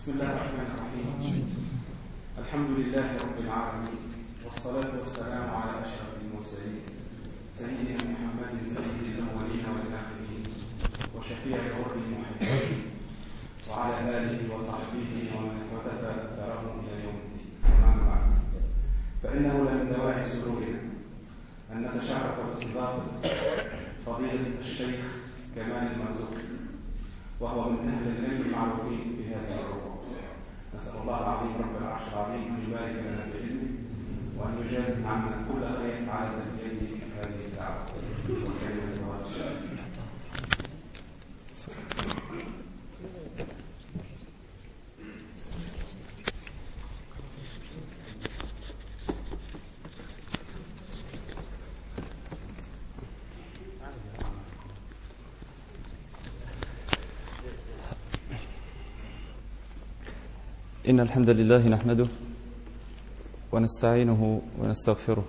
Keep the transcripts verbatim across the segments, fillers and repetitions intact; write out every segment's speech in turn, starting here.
بسم الله الرحمن الرحيم. الحمد لله رب العالمين، والصلاة والسلام على أشرف المرسلين سيدنا محمد سيد الأولين والآخرين وشفيع الغر المحبين، وعلى آله وصحبه ومن اقتفى أثرهم إلى يوم الدين. أما بعد، فإنه لمن دواعي سرورنا أن نتشرف باستضافة فضيلة الشيخ كمال المرزوقي، وهو من أهل العلم المعروفين في هذه الربوع. نسأل الله العظيم رب العرش العظيم أن يبارك لنا بعلمه، وأن يجازي عنا كل خير على تلبية هذه الدعوة وكلمة الله الشافي. إن الحمد لله نحمده ونستعينه ونستغفره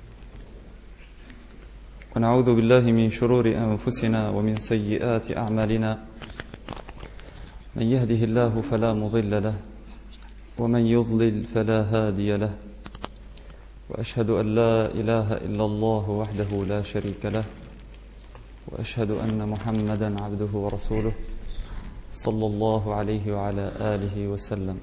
ونعوذ بالله من شرور أنفسنا ومن سيئات أعمالنا. من يهده الله فلا مضل له ومن يضلل فلا هادي له، وأشهد أن لا إله إلا الله وحده لا شريك له، وأشهد أن محمدا عبده ورسوله صلى الله عليه وعلى آله وسلم.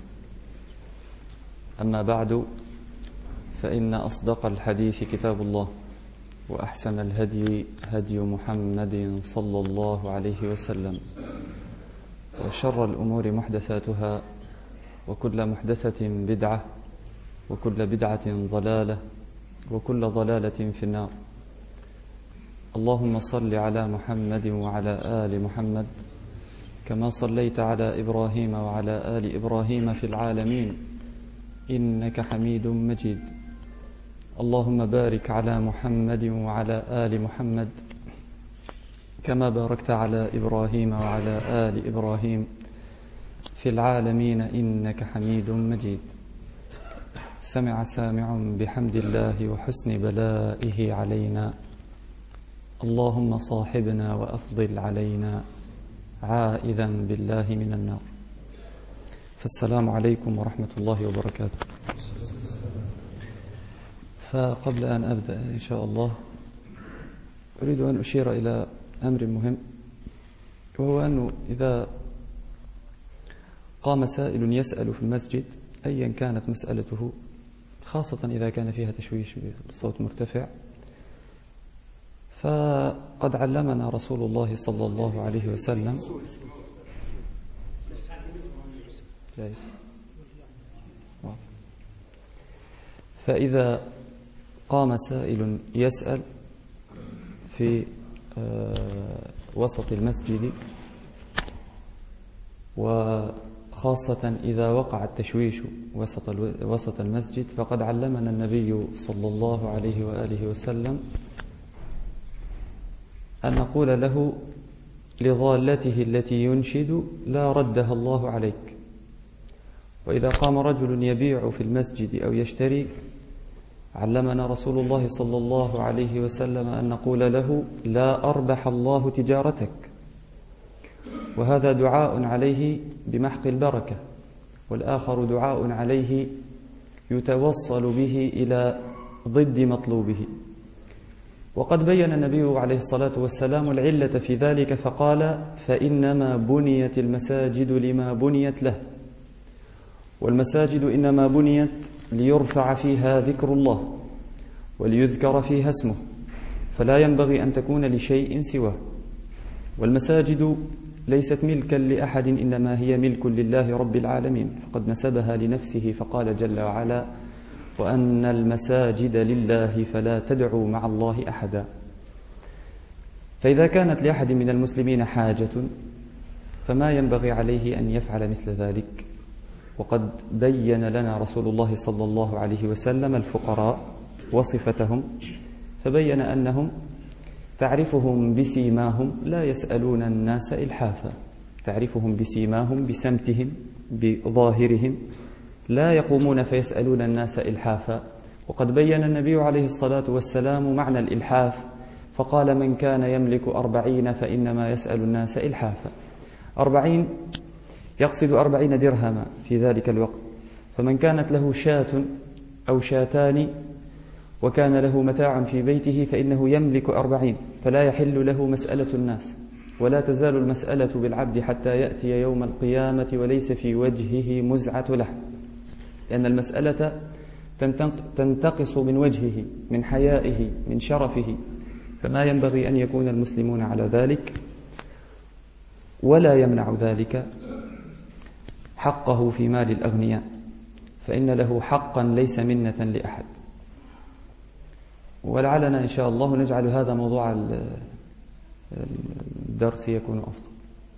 أما بعد، فإن أصدق الحديث كتاب الله، وأحسن الهدي هدي محمد صلى الله عليه وسلم، وشر الأمور محدثاتها، وكل محدثة بدعة، وكل بدعة ضلالة، وكل ضلالة في النار. اللهم صل على محمد وعلى آل محمد كما صليت على إبراهيم وعلى آل إبراهيم في العالمين إنك حميد مجيد. اللهم بارك على محمد وعلى آل محمد كما باركت على إبراهيم وعلى آل إبراهيم في العالمين إنك حميد مجيد. سمع سامع بحمد الله وحسن بلائه علينا، اللهم صاحبنا وأفضل علينا عائذا بالله من النار. فالسلام عليكم ورحمة الله وبركاته. فقبل أن أبدأ إن شاء الله أريد أن أشير إلى أمر مهم، وهو أنه إذا قام سائل يسأل في المسجد أيا كانت مسألته، خاصة إذا كان فيها تشويش بصوت مرتفع، فقد علمنا رسول الله صلى الله عليه وسلم فإذا قام سائل يسأل في وسط المسجد، وخاصة إذا وقع التشويش وسط وسط المسجد، فقد علمنا النبي صلى الله عليه وآله وسلم أن نقول له لضالته التي ينشد لا ردها الله عليك. وإذا قام رجل يبيع في المسجد أو يشتري، علمنا رسول الله صلى الله عليه وسلم أن نقول له لا أربح الله تجارتك، وهذا دعاء عليه بمحق البركة، والآخر دعاء عليه يتوصل به إلى ضد مطلوبه. وقد بين النبي عليه الصلاة والسلام العلة في ذلك، فقال فإنما بنيت المساجد لما بنيت له، والمساجد إنما بنيت ليرفع فيها ذكر الله وليذكر فيها اسمه، فلا ينبغي أن تكون لشيء سواه. والمساجد ليست ملكا لأحد، إنما هي ملك لله رب العالمين، فقد نسبها لنفسه فقال جل وعلا وأن المساجد لله فلا تدعوا مع الله أحدا. فإذا كانت لأحد من المسلمين حاجة فما ينبغي عليه أن يفعل مثل ذلك. وقد بين لنا رسول الله صلى الله عليه وسلم الفقراء وصفتهم، فبين أنهم تعرفهم بسيماهم لا يسألون الناس إلحافا، تعرفهم بسيماهم بسمتهم بظاهرهم لا يقومون فيسألون الناس إلحافا. وقد بين النبي عليه الصلاة والسلام معنى الإلحاف، فقال من كان يملك أربعين فإنما يسأل الناس إلحافا. أربعين يقصد أربعين درهما في ذلك الوقت. فمن كانت له شاة أو شاتان وكان له متاع في بيته فإنه يملك أربعين، فلا يحل له مسألة الناس، ولا تزال المسألة بالعبد حتى يأتي يوم القيامة وليس في وجهه مزعة لحم، لأن المسألة تنتقص من وجهه، من حيائه، من شرفه، فما ينبغي أن يكون المسلمون على ذلك، ولا يمنع ذلك حقه في مال الأغنياء، فإن له حقا ليس منة لأحد. ولعلنا إن شاء الله نجعل هذا موضوع الدرس يكون أفضل.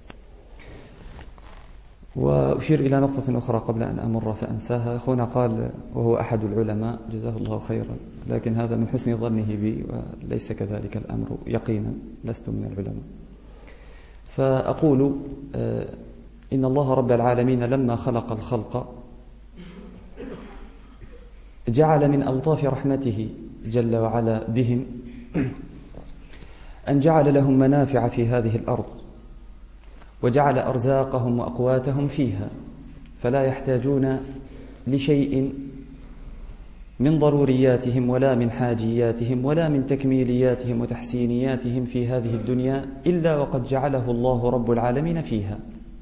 وأشير إلى نقطة أخرى قبل أن أمر فأنساها. أخونا قال وهو أحد العلماء جزاه الله خيرا، لكن هذا من حسن ظنه بي وليس كذلك الأمر يقينا، لست من العلماء. فأقول إن الله رب العالمين لما خلق الخلق جعل من ألطاف رحمته جل وعلا بهم أن جعل لهم منافع في هذه الأرض، وجعل أرزاقهم وأقواتهم فيها، فلا يحتاجون لشيء من ضرورياتهم ولا من حاجياتهم ولا من تكميلياتهم وتحسينياتهم في هذه الدنيا إلا وقد جعله الله رب العالمين فيها.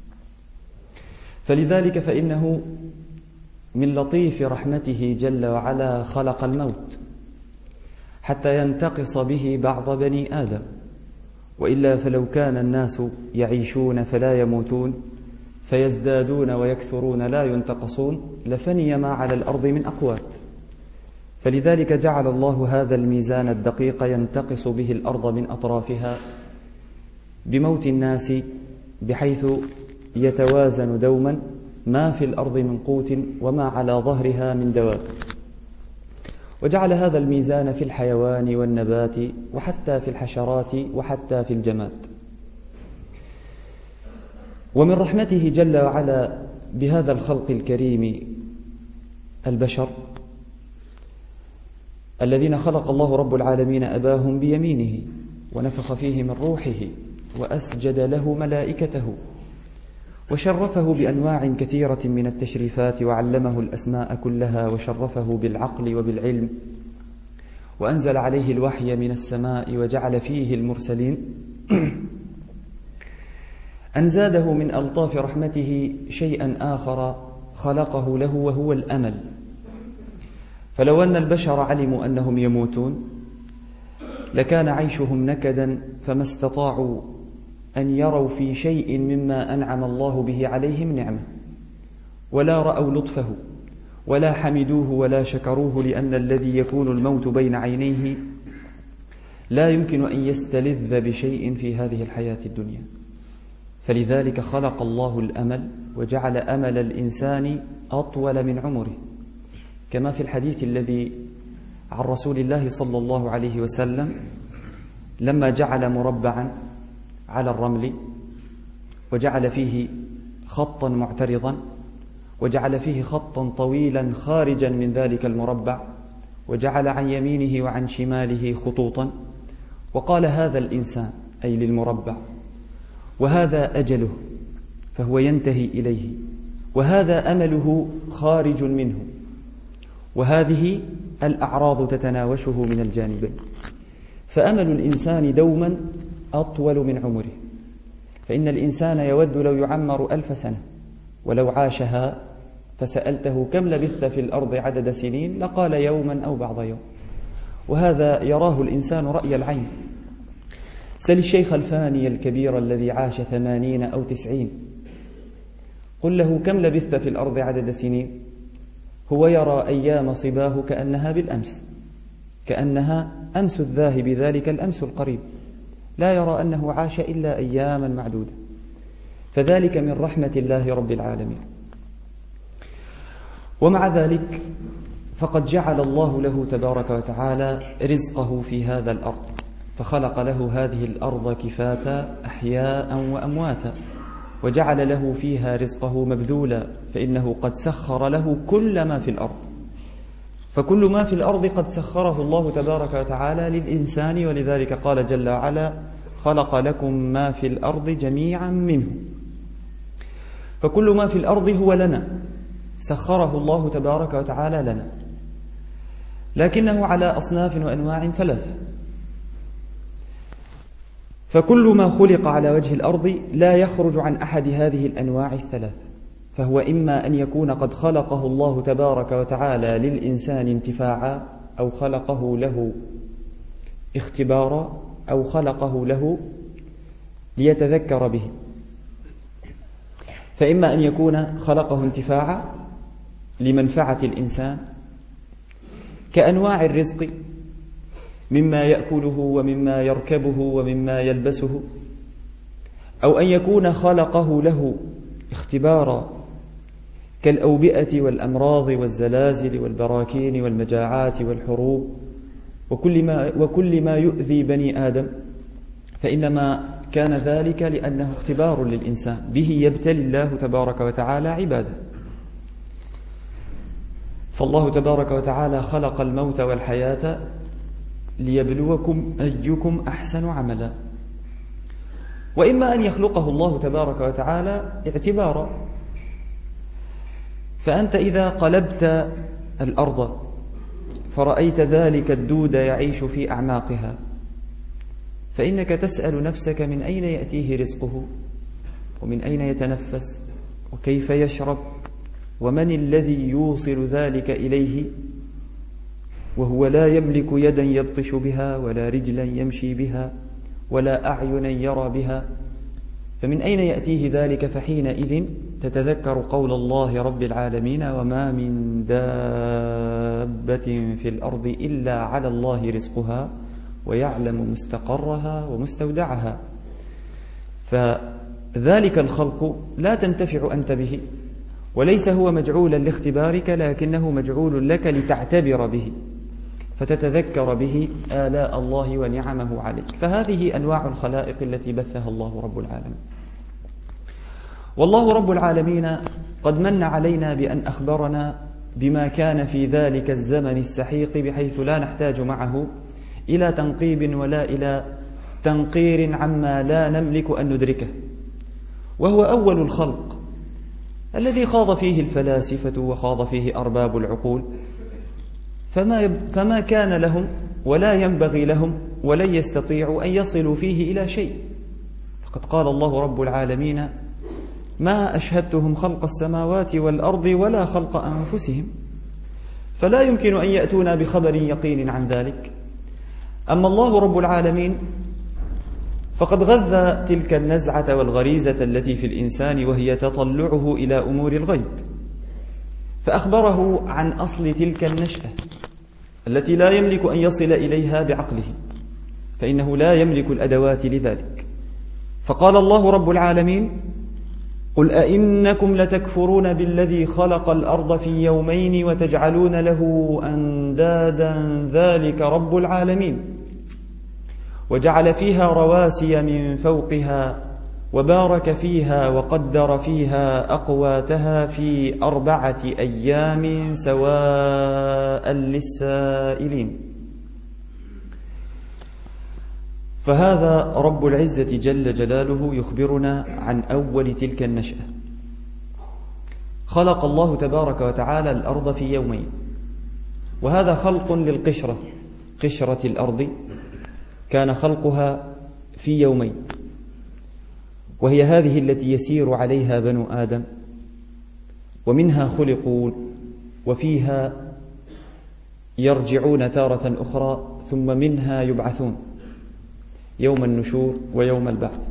فلذلك فإنه من لطيف رحمته جل وعلا خلق الموت حتى ينتقص به بعض بني آدم، وإلا فلو كان الناس يعيشون فلا يموتون فيزدادون ويكثرون لا ينتقصون لفني ما على الأرض من أقوات. فلذلك جعل الله هذا الميزان الدقيق ينتقص به الأرض من أطرافها بموت الناس، بحيث يتوازن دوما ما في الأرض من قوت وما على ظهرها من دواب. وجعل هذا الميزان في الحيوان والنبات وحتى في الحشرات وحتى في الجماد. ومن رحمته جل وعلا بهذا الخلق الكريم البشر الذين خلق الله رب العالمين أباهم بيمينه ونفخ فيه من روحه وأسجد له ملائكته وشرفه بأنواع كثيرة من التشريفات وعلمه الأسماء كلها وشرفه بالعقل وبالعلم وأنزل عليه الوحي من السماء وجعل فيه المرسلين، أن زاده من ألطاف رحمته شيئا آخر خلقه له وهو الأمل. فلو أن البشر علموا أنهم يموتون لكان عيشهم نكدا، فما استطاعوا أن يروا في شيء مما أنعم الله به عليهم نعمة، ولا رأوا لطفه ولا حمدوه ولا شكروه، لأن الذي يكون الموت بين عينيه لا يمكن أن يستلذ بشيء في هذه الحياة الدنيا. فلذلك خلق الله الأمل وجعل أمل الإنسان أطول من عمره، كما في الحديث الذي عن رسول الله صلى الله عليه وسلم لما جعل مربعا على الرمل وجعل فيه خطا معترضا وجعل فيه خطا طويلا خارجا من ذلك المربع وجعل عن يمينه وعن شماله خطوطا، وقال هذا الإنسان أي للمربع، وهذا أجله فهو ينتهي إليه، وهذا أمله خارج منه، وهذه الأعراض تتناوشه من الجانبين. فأمل الإنسان دوما أطول من عمره، فإن الإنسان يود لو يعمر ألف سنة، ولو عاشها فسألته كم لبثت في الأرض عدد سنين لقال يوما أو بعض يوم، وهذا يراه الإنسان رأي العين. سل الشيخ الفاني الكبير الذي عاش ثمانين أو تسعين، قل له كم لبثت في الأرض عدد سنين، هو يرى أيام صباه كأنها بالأمس، كأنها أمس الذاهب ذلك الأمس القريب، لا يرى أنه عاش إلا أياما معدودة. فذلك من رحمة الله رب العالمين. ومع ذلك فقد جعل الله له تبارك وتعالى رزقه في هذا الأرض، فخلق له هذه الأرض كفاتا أحياء وأمواتا، وجعل له فيها رزقه مبذولا، فإنه قد سخر له كل ما في الأرض، فكل ما في الأرض قد سخره الله تبارك وتعالى للإنسان. ولذلك قال جل وعلا خلق لكم ما في الأرض جميعا منه. فكل ما في الأرض هو لنا، سخره الله تبارك وتعالى لنا، لكنه على أصناف وأنواع ثلاثة. فكل ما خلق على وجه الأرض لا يخرج عن أحد هذه الأنواع الثلاثة، فهو إما أن يكون قد خلقه الله تبارك وتعالى للإنسان انتفاعا، أو خلقه له اختبارا، أو خلقه له ليتذكر به. فإما أن يكون خلقه انتفاعا لمنفعة الإنسان كأنواع الرزق مما يأكله ومما يركبه ومما يلبسه، أو أن يكون خلقه له اختبارا كالأوبئة والأمراض والزلازل والبراكين والمجاعات والحروب وكل ما, وكل ما يؤذي بني آدم، فإنما كان ذلك لأنه اختبار للإنسان، به يبتلي الله تبارك وتعالى عباده. فالله تبارك وتعالى خلق الموت والحياة ليبلوكم أيكم أحسن عملا. وإما أن يخلقه الله تبارك وتعالى اعتبارا، فأنت إذا قلبت الأرض فرأيت ذلك الدود يعيش في أعماقها، فإنك تسأل نفسك من أين يأتيه رزقه، ومن أين يتنفس، وكيف يشرب، ومن الذي يوصل ذلك إليه وهو لا يملك يدا يبطش بها، ولا رجلا يمشي بها، ولا أعينا يرى بها، فمن أين يأتيه ذلك؟ فحينئذ تتذكر قول الله رب العالمين: وما من دابة في الأرض إلا على الله رزقها ويعلم مستقرها ومستودعها. فذلك الخلق لا تنتفع أنت به، وليس هو مجعولا لاختبارك، لكنه مجعول لك لتعتبر به، فتتذكر به آلاء الله ونعمه عليك. فهذه أنواع الخلائق التي بثها الله رب العالمين. والله رب العالمين قد من علينا بأن أخبرنا بما كان في ذلك الزمن السحيق، بحيث لا نحتاج معه إلى تنقيب ولا إلى تنقير عما لا نملك أن ندركه، وهو أول الخلق الذي خاض فيه الفلاسفة وخاض فيه أرباب العقول، فما, فما كان لهم ولا ينبغي لهم ولن يستطيعوا أن يصلوا فيه إلى شيء. فقد قال الله رب العالمين: ما أشهدتهم خلق السماوات والأرض ولا خلق أنفسهم، فلا يمكن أن يأتونا بخبر يقين عن ذلك. أما الله رب العالمين فقد غذى تلك النزعة والغريزة التي في الإنسان، وهي تطلعه إلى أمور الغيب، فأخبره عن أصل تلك النشأة التي لا يملك أن يصل إليها بعقله، فإنه لا يملك الأدوات لذلك. فقال الله رب العالمين: قل أئنكم لتكفرون بالذي خلق الأرض في يومين وتجعلون له أندادا ذلك رب العالمين، وجعل فيها رواسي من فوقها وبارك فيها وقدر فيها أقواتها في أربعة أيام سواء للسائلين. فهذا رب العزة جل جلاله يخبرنا عن أول تلك النشأة. خلق الله تبارك وتعالى الأرض في يومين، وهذا خلق للقشرة، قشرة الأرض كان خلقها في يومين، وهي هذه التي يسير عليها بنو آدم، ومنها خلقوا وفيها يرجعون تارة أخرى، ثم منها يبعثون يوم النشور ويوم البعث.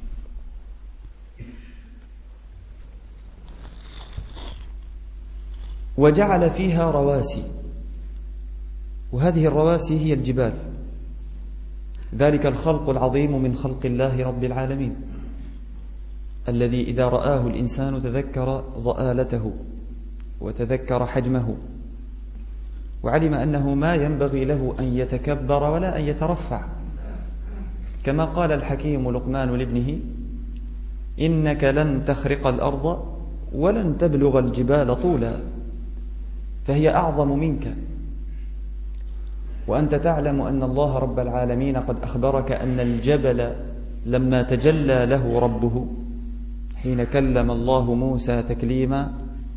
وجعل فيها رواسي، وهذه الرواسي هي الجبال، ذلك الخلق العظيم من خلق الله رب العالمين، الذي إذا رآه الإنسان تذكر ضآلته وتذكر حجمه، وعلم أنه ما ينبغي له أن يتكبر ولا أن يترفع، كما قال الحكيم لقمان لابنه: إنك لن تخرق الأرض ولن تبلغ الجبال طولا، فهي أعظم منك، وأنت تعلم أن الله رب العالمين قد أخبرك أن الجبل لما تجلى له ربه حين كلم الله موسى تكليما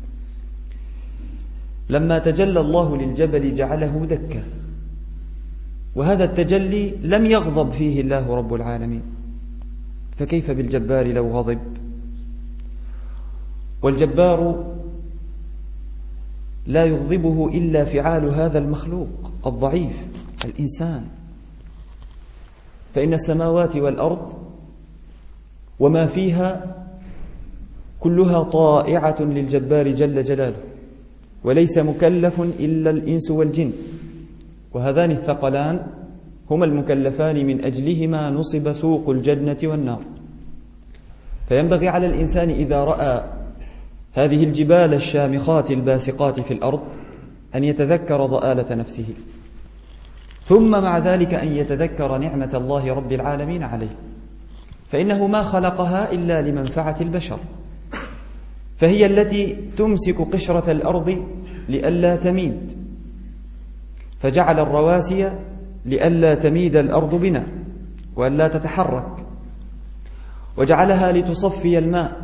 لما تجلى الله للجبل جعله دكا، وهذا التجلي لم يغضب فيه الله رب العالمين، فكيف بالجبار لو غضب؟ والجبار لا يغضبه إلا فعال هذا المخلوق الضعيف الإنسان، فإن السماوات والأرض وما فيها كلها طائعة للجبار جل جلاله، وليس مكلف إلا الإنس والجن، وهذان الثقلان هما المكلفان من أجلهما نصب سوق الجنة والنار. فينبغي على الإنسان إذا رأى هذه الجبال الشامخات الباسقات في الأرض أن يتذكر ضآلة نفسه، ثم مع ذلك أن يتذكر نعمة الله رب العالمين عليه، فإنه ما خلقها إلا لمنفعة البشر، فهي التي تمسك قشرة الأرض لئلا تميد، فجعل الرواسي لئلا تميد الأرض بنا وألا تتحرك، وجعلها لتصفي الماء،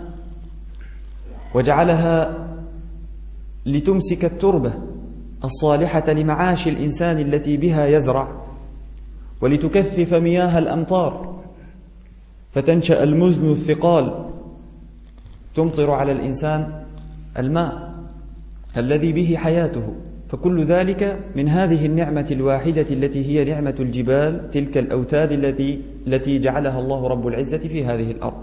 وجعلها لتمسك التربة الصالحة لمعاش الإنسان التي بها يزرع، ولتكثف مياه الأمطار فتنشأ المزن الثقال تمطر على الإنسان الماء الذي به حياته. فكل ذلك من هذه النعمة الواحدة التي هي نعمة الجبال، تلك الأوتاد التي التي جعلها الله رب العزة في هذه الأرض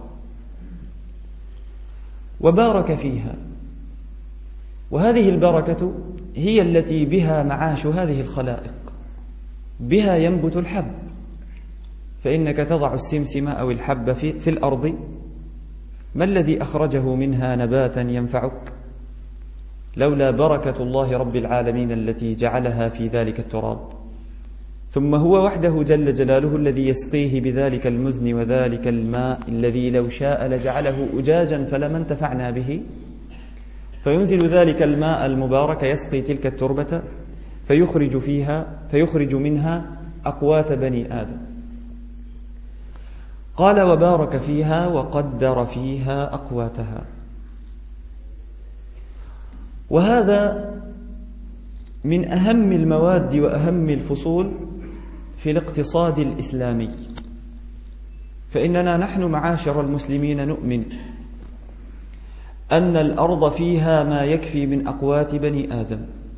وبارك فيها، وهذه البركة هي التي بها معاش هذه الخلائق، بها ينبت الحب، فإنك تضع السمسم أو الحب في, في الأرض، ما الذي أخرجه منها نباتا ينفعك لولا بركة الله رب العالمين التي جعلها في ذلك التراب؟ ثم هو وحده جل جلاله الذي يسقيه بذلك المزن وذلك الماء الذي لو شاء لجعله أجاجا فلما انتفعنا به، فينزل ذلك الماء المبارك يسقي تلك التربة فيخرج فيها فيخرج منها أقوات بني آدم. قال وبارك فيها وقدر فيها أقواتها. وهذا من أهم المواد وأهم الفصول في الاقتصاد الإسلامي، فإننا نحن معاشر المسلمين نؤمن أن الأرض فيها ما يكفي من أقوات بني آدم،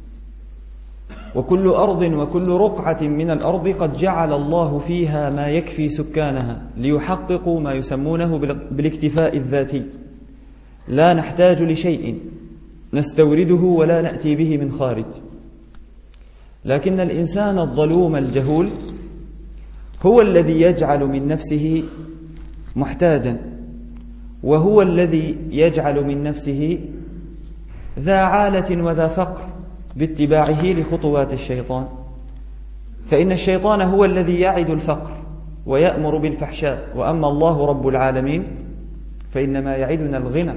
وكل أرض وكل رقعة من الأرض قد جعل الله فيها ما يكفي سكانها ليحققوا ما يسمونه بالاكتفاء الذاتي، لا نحتاج لشيء نستورده ولا نأتي به من خارج. لكن الإنسان الظلوم الجهول هو الذي يجعل من نفسه محتاجا، وهو الذي يجعل من نفسه ذا عالة وذا فقر باتباعه لخطوات الشيطان، فإن الشيطان هو الذي يعد الفقر ويأمر بالفحشاء، وأما الله رب العالمين فإنما يعدنا الغنى.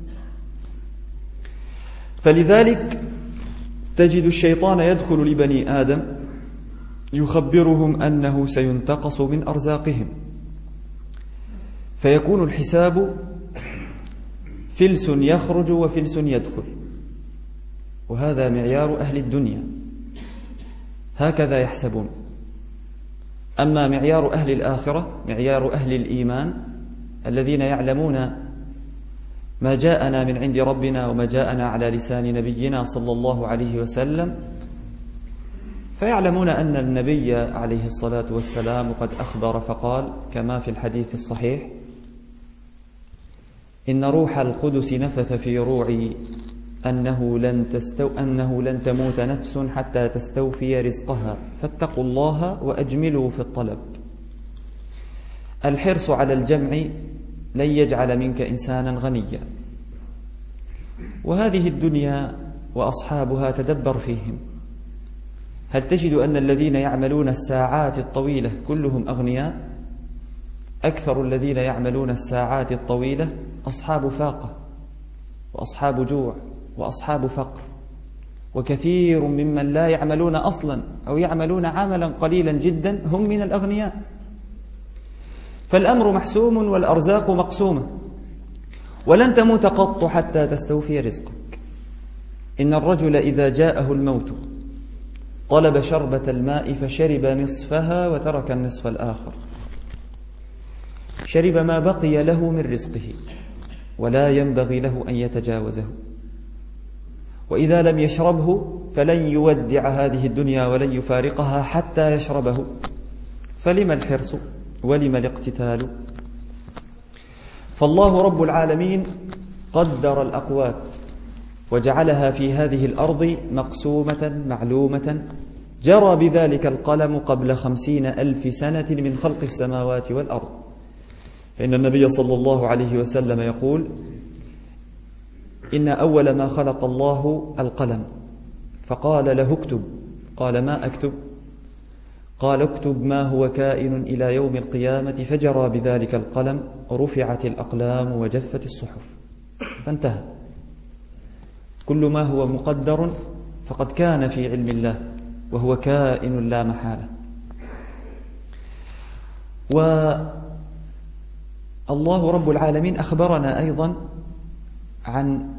فلذلك تجد الشيطان يدخل لبني آدم يخبرهم أنه سينتقص من أرزاقهم، فيكون الحساب فلس يخرج وفلس يدخل، وهذا معيار أهل الدنيا، هكذا يحسبون. أما معيار أهل الآخرة، معيار أهل الإيمان الذين يعلمون ما جاءنا من عند ربنا وما جاءنا على لسان نبينا صلى الله عليه وسلم، فيعلمون أن النبي عليه الصلاة والسلام قد أخبر فقال كما في الحديث الصحيح: إن روح القدس نفث في روعي أنه لن, تستو أنه لن تموت نفس حتى تستوفي رزقها، فاتقوا الله وأجملوا في الطلب. الحرص على الجمع لن يجعل منك إنسانا غنيا. وهذه الدنيا وأصحابها تدبر فيهم، هل تجد أن الذين يعملون الساعات الطويلة كلهم أغنياء؟ أكثر الذين يعملون الساعات الطويلة أصحاب فاقة وأصحاب جوع وأصحاب فقر، وكثير ممن لا يعملون أصلا أو يعملون عملا قليلا جدا هم من الأغنياء. فالأمر محسوم والأرزاق مقسومة، ولن تموت قط حتى تستوفي رزقك. إن الرجل إذا جاءه الموت طلب شربة الماء فشرب نصفها وترك النصف الآخر، شرب ما بقي له من رزقه ولا ينبغي له أن يتجاوزه، وإذا لم يشربه فلن يودع هذه الدنيا ولن يفارقها حتى يشربه، فلم الحرص ولم الاقتتال؟ فالله رب العالمين قدر الأقوات وجعلها في هذه الأرض مقسومة معلومة، جرى بذلك القلم قبل خمسين ألف سنة من خلق السماوات والأرض. فإن النبي صلى الله عليه وسلم يقول: إن أول ما خلق الله القلم، فقال له اكتب، قال ما أكتب؟ قال اكتب ما هو كائن إلى يوم القيامة، فجرى بذلك القلم، رفعت الأقلام وجفت الصحف، فانتهى. كل ما هو مقدر فقد كان في علم الله وهو كائن لا محالة. والله رب العالمين أخبرنا أيضا عن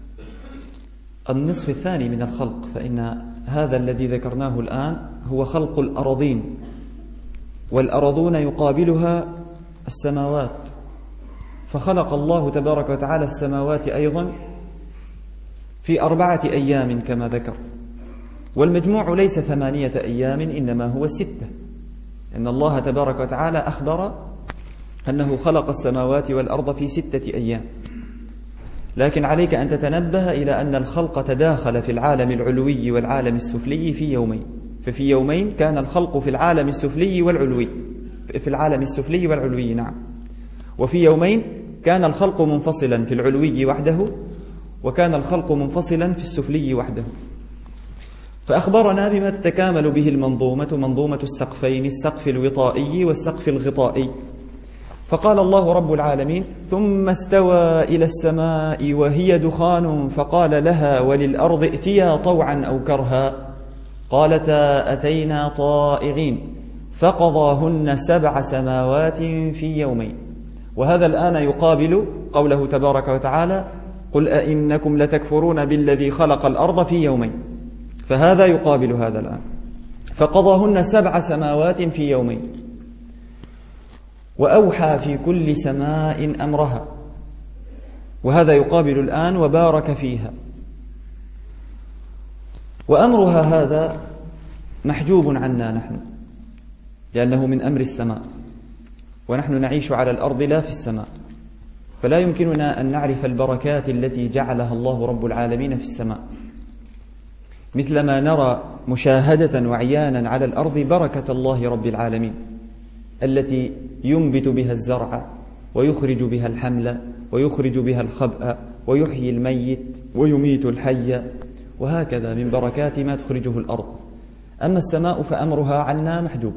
النصف الثاني من الخلق، فإن هذا الذي ذكرناه الآن هو خلق الأراضين، والأراضون يقابلها السماوات، فخلق الله تبارك وتعالى السماوات أيضا في أربعة أيام كما ذكر، والمجموع ليس ثمانية أيام إنما هو ستة، إن الله تبارك وتعالى أخبر أنه خلق السماوات والأرض في ستة أيام. لكن عليك أن تتنبه إلى أن الخلق تداخل في العالم العلوي والعالم السفلي في يومين، ففي يومين كان الخلق في العالم السفلي والعلوي في العالم السفلي والعلوي نعم، وفي يومين كان الخلق منفصلا في العلوي وحده، وكان الخلق منفصلا في السفلي وحده. فأخبرنا بما تتكامل به المنظومة، منظومة السقفين، السقف الوطائي والسقف الغطائي. فقال الله رب العالمين: ثم استوى إلى السماء وهي دخان فقال لها وللأرض ائتيا طوعا أو كرها قالتا أتينا طائعين فقضاهن سبع سماوات في يومين. وهذا الآن يقابل قوله تبارك وتعالى: قل أئنكم لتكفرون بالذي خلق الأرض في يومين، فهذا يقابل هذا الآن، فقضاهن سبع سماوات في يومين، وأوحى في كل سماء أمرها، وهذا يقابل الآن وبارك فيها. وأمرها هذا محجوب عنا نحن، لأنه من أمر السماء، ونحن نعيش على الأرض لا في السماء، فلا يمكننا أن نعرف البركات التي جعلها الله رب العالمين في السماء، مثلما نرى مشاهدة وعيانا على الأرض بركة الله رب العالمين التي ينبت بها الزرع ويخرج بها الحمل ويخرج بها الخبأ ويحيي الميت ويميت الحي، وهكذا من بركات ما تخرجه الأرض. أما السماء فأمرها عنا محجوب.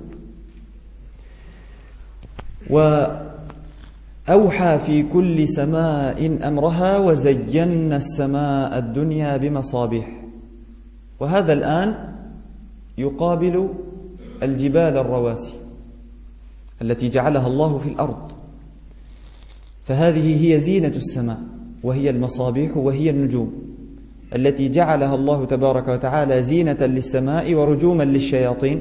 وأوحى في كل سماء أمرها وزينا السماء الدنيا بمصابيح، وهذا الآن يقابل الجبال الرواسي التي جعلها الله في الأرض، فهذه هي زينة السماء، وهي المصابيح وهي النجوم التي جعلها الله تبارك وتعالى زينة للسماء ورجوما للشياطين.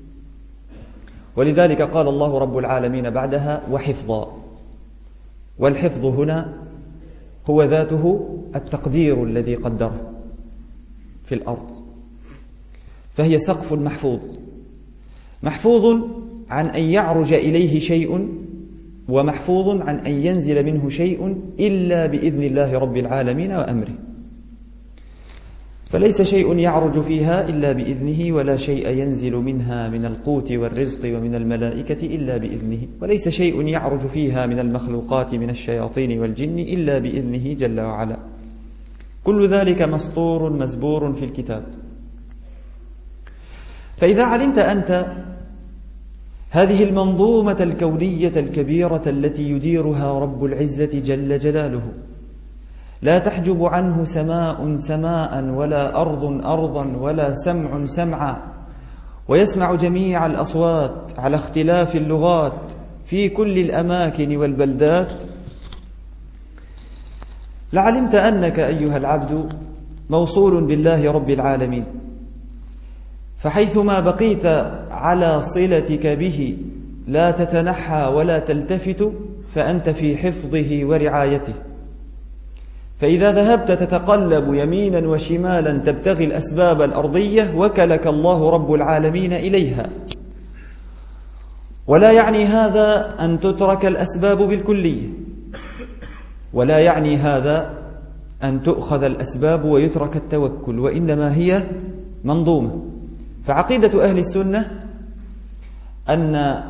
ولذلك قال الله رب العالمين بعدها: وحفظا. والحفظ هنا هو ذاته التقدير الذي قدره في الأرض، فهي سقف محفوظ، محفوظ عن أن يعرج إليه شيء، ومحفوظ عن أن ينزل منه شيء إلا بإذن الله رب العالمين وأمره، فليس شيء يعرج فيها إلا بإذنه، ولا شيء ينزل منها من القوت والرزق ومن الملائكة إلا بإذنه، وليس شيء يعرج فيها من المخلوقات من الشياطين والجن إلا بإذنه جل وعلا. كل ذلك مسطور مزبور في الكتاب. فإذا علمت أنت هذه المنظومة الكونية الكبيرة التي يديرها رب العزة جل جلاله، لا تحجب عنه سماء سماء ولا أرض أرضا ولا سمع سمعا، ويسمع جميع الأصوات على اختلاف اللغات في كل الأماكن والبلدات، لعلمت أنك أيها العبد موصول بالله رب العالمين، فحيثما بقيت على صلتك به لا تتنحى ولا تلتفت فأنت في حفظه ورعايته. فإذا ذهبت تتقلب يمينا وشمالا تبتغي الأسباب الأرضية وكلك الله رب العالمين إليها. ولا يعني هذا أن تترك الأسباب بالكلية، ولا يعني هذا أن تؤخذ الأسباب ويترك التوكل، وإنما هي منظومة. فعقيدة أهل السنة أن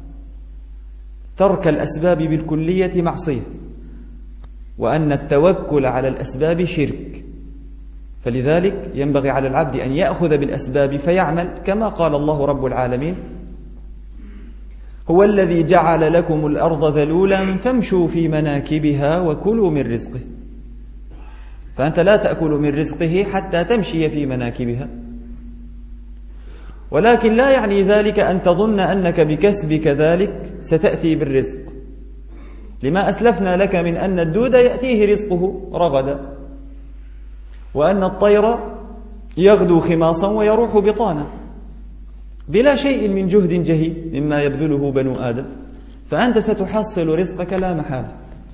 ترك الأسباب بالكلية معصية، وأن التوكل على الأسباب شرك. فلذلك ينبغي على العبد أن يأخذ بالأسباب فيعمل كما قال الله رب العالمين: هو الذي جعل لكم الأرض ذلولا فامشوا في مناكبها وكلوا من رزقه. فأنت لا تأكل من رزقه حتى تمشي في مناكبها. ولكن لا يعني ذلك أن تظن أنك بكسبك ذلك ستأتي بالرزق، لما أسلفنا لك من أن الدود يأتيه رزقه رغدا، وأن الطير يغدو خماصا ويروح بطانا بلا شيء من جهد جهيد مما يبذله بنو آدم، فأنت ستحصل رزقك لا محالة.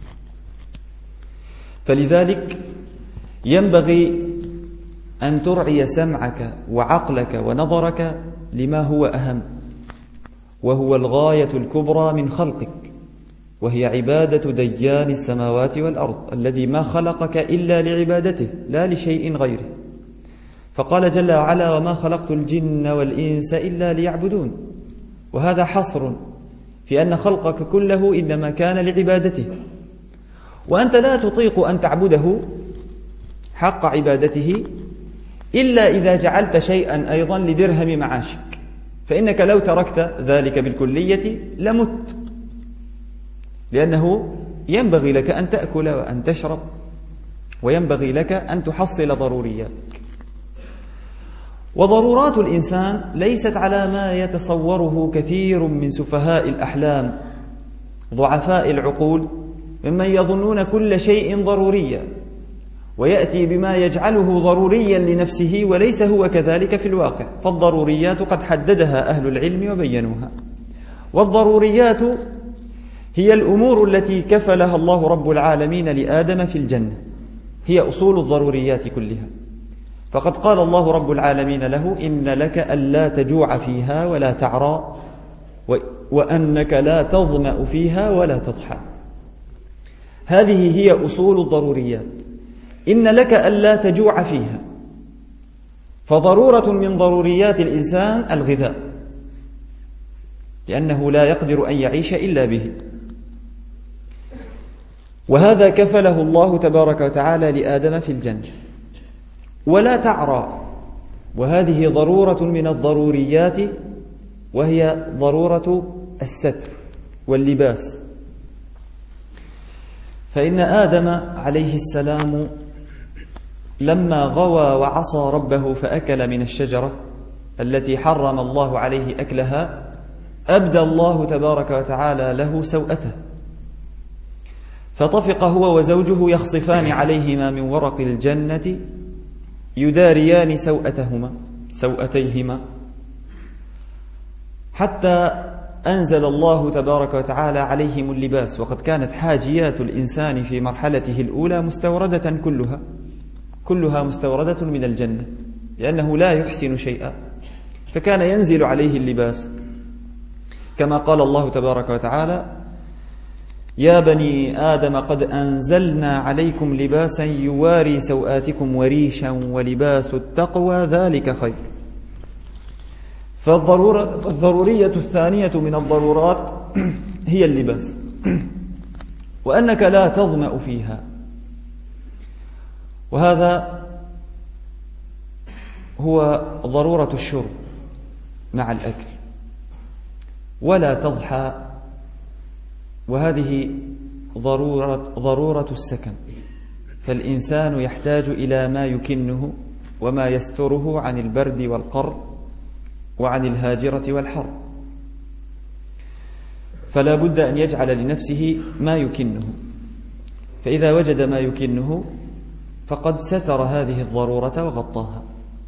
فلذلك ينبغي أن ترعي سمعك وعقلك ونظرك لما هو أهم، وهو الغاية الكبرى من خلقك، وهي عبادة ديان السماوات والأرض الذي ما خلقك إلا لعبادته لا لشيء غيره. فقال جل وعلا: وما خلقت الجن والإنس إلا ليعبدون. وهذا حصر في أن خلقك كله إنما كان لعبادته، وأنت لا تطيق أن تعبده حق عبادته إلا إذا جعلت شيئا أيضا لدرهم معاشك، فإنك لو تركت ذلك بالكلية لمت، لأنه ينبغي لك أن تأكل وأن تشرب، وينبغي لك أن تحصل ضرورياتك. وضرورات الإنسان ليست على ما يتصوره كثير من سفهاء الأحلام ضعفاء العقول، ممن يظنون كل شيء ضروريا، ويأتي بما يجعله ضروريا لنفسه وليس هو كذلك في الواقع. فالضروريات قد حددها أهل العلم وبينوها، والضروريات هي الأمور التي كفلها الله رب العالمين لآدم في الجنة، هي أصول الضروريات كلها. فقد قال الله رب العالمين له: إن لك ألا تجوع فيها ولا تعرى وأنك لا تظمأ فيها ولا تضحى. هذه هي أصول الضروريات. إن لك ألا تجوع فيها، فضرورة من ضروريات الإنسان الغذاء، لأنه لا يقدر أن يعيش إلا به، وهذا كفله الله تبارك وتعالى لآدم في الجنة. ولا تعرى، وهذه ضرورة من الضروريات، وهي ضرورة الستر واللباس. فإن آدم عليه السلام لما غوى وعصى ربه فأكل من الشجرة التي حرم الله عليه أكلها، أبدى الله تبارك وتعالى له سوءته، فطفق هو وزوجه يخصفان عليهما من ورق الجنة يداريان سوءتهما سوءتيهما، حتى أنزل الله تبارك وتعالى عليهم اللباس. وقد كانت حاجيات الإنسان في مرحلته الأولى مستوردة كلها كلها مستوردة من الجنة، لأنه لا يحسن شيئا، فكان ينزل عليه اللباس، كما قال الله تبارك وتعالى: يا بني آدم قد أنزلنا عليكم لباسا يواري سوآتكم وريشا ولباس التقوى ذلك خير. فالضرورة فالضرورية الثانية من الضرورات هي اللباس، وأنك لا تظمأ فيها، وهذا هو ضرورة الشرب مع الأكل. ولا تضحى، وهذه ضرورة, ضرورة السكن، فالإنسان يحتاج إلى ما يكنه وما يستره عن البرد والقر وعن الهاجرة والحر، فلا بد أن يجعل لنفسه ما يكنه. فإذا وجد ما يكنه فقد ستر هذه الضرورة وغطاها.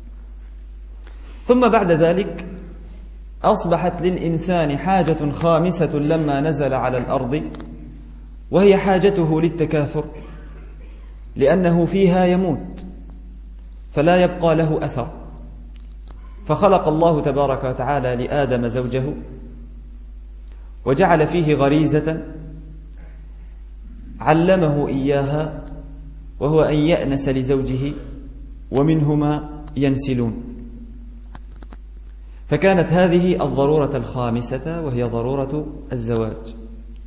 ثم بعد ذلك أصبحت للإنسان حاجة خامسة لما نزل على الأرض، وهي حاجته للتكاثر، لأنه فيها يموت فلا يبقى له أثر. فخلق الله تبارك وتعالى لآدم زوجه وجعل فيه غريزة علمه إياها، وهو أن يأنس لزوجه ومنهما ينسلون. فكانت هذه الضرورة الخامسة وهي ضرورة الزواج.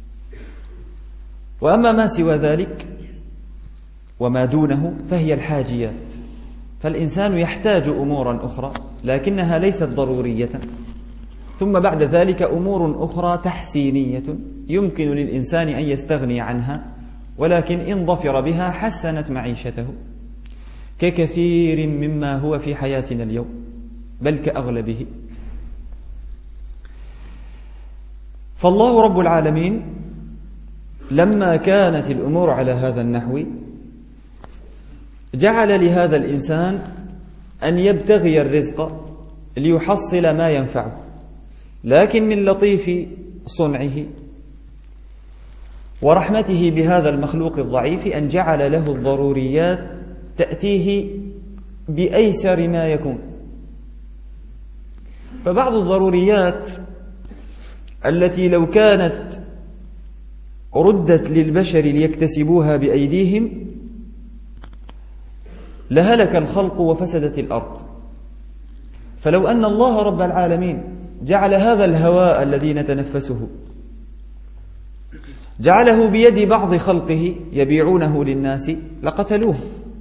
وأما ما سوى ذلك وما دونه فهي الحاجيات، فالإنسان يحتاج أمورا أخرى لكنها ليست ضرورية، ثم بعد ذلك أمور أخرى تحسينية يمكن للإنسان أن يستغني عنها، ولكن إن ظفر بها حسنت معيشته، ككثير مما هو في حياتنا اليوم، بل كأغلبه. فالله رب العالمين لما كانت الأمور على هذا النحو جعل لهذا الإنسان أن يبتغي الرزق ليحصل ما ينفعه، لكن من لطيف صنعه ورحمته بهذا المخلوق الضعيف أن جعل له الضروريات تأتيه بأيسر ما يكون. فبعض الضروريات التي لو كانت ردت للبشر ليكتسبوها بأيديهم لهلك الخلق وفسدت الأرض. فلو أن الله رب العالمين جعل هذا الهواء الذي نتنفسه جعله بيد بعض خلقه يبيعونه للناس لقتلوه.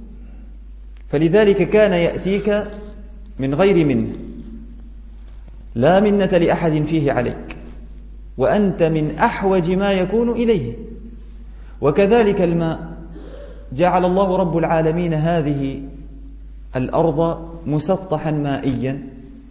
فلذلك كان يأتيك من غير منه، لا منة لأحد فيه عليك، وأنت من أحوج ما يكون إليه. وكذلك الماء، جعل الله رب العالمين هذه الأرض مسطحا مائيا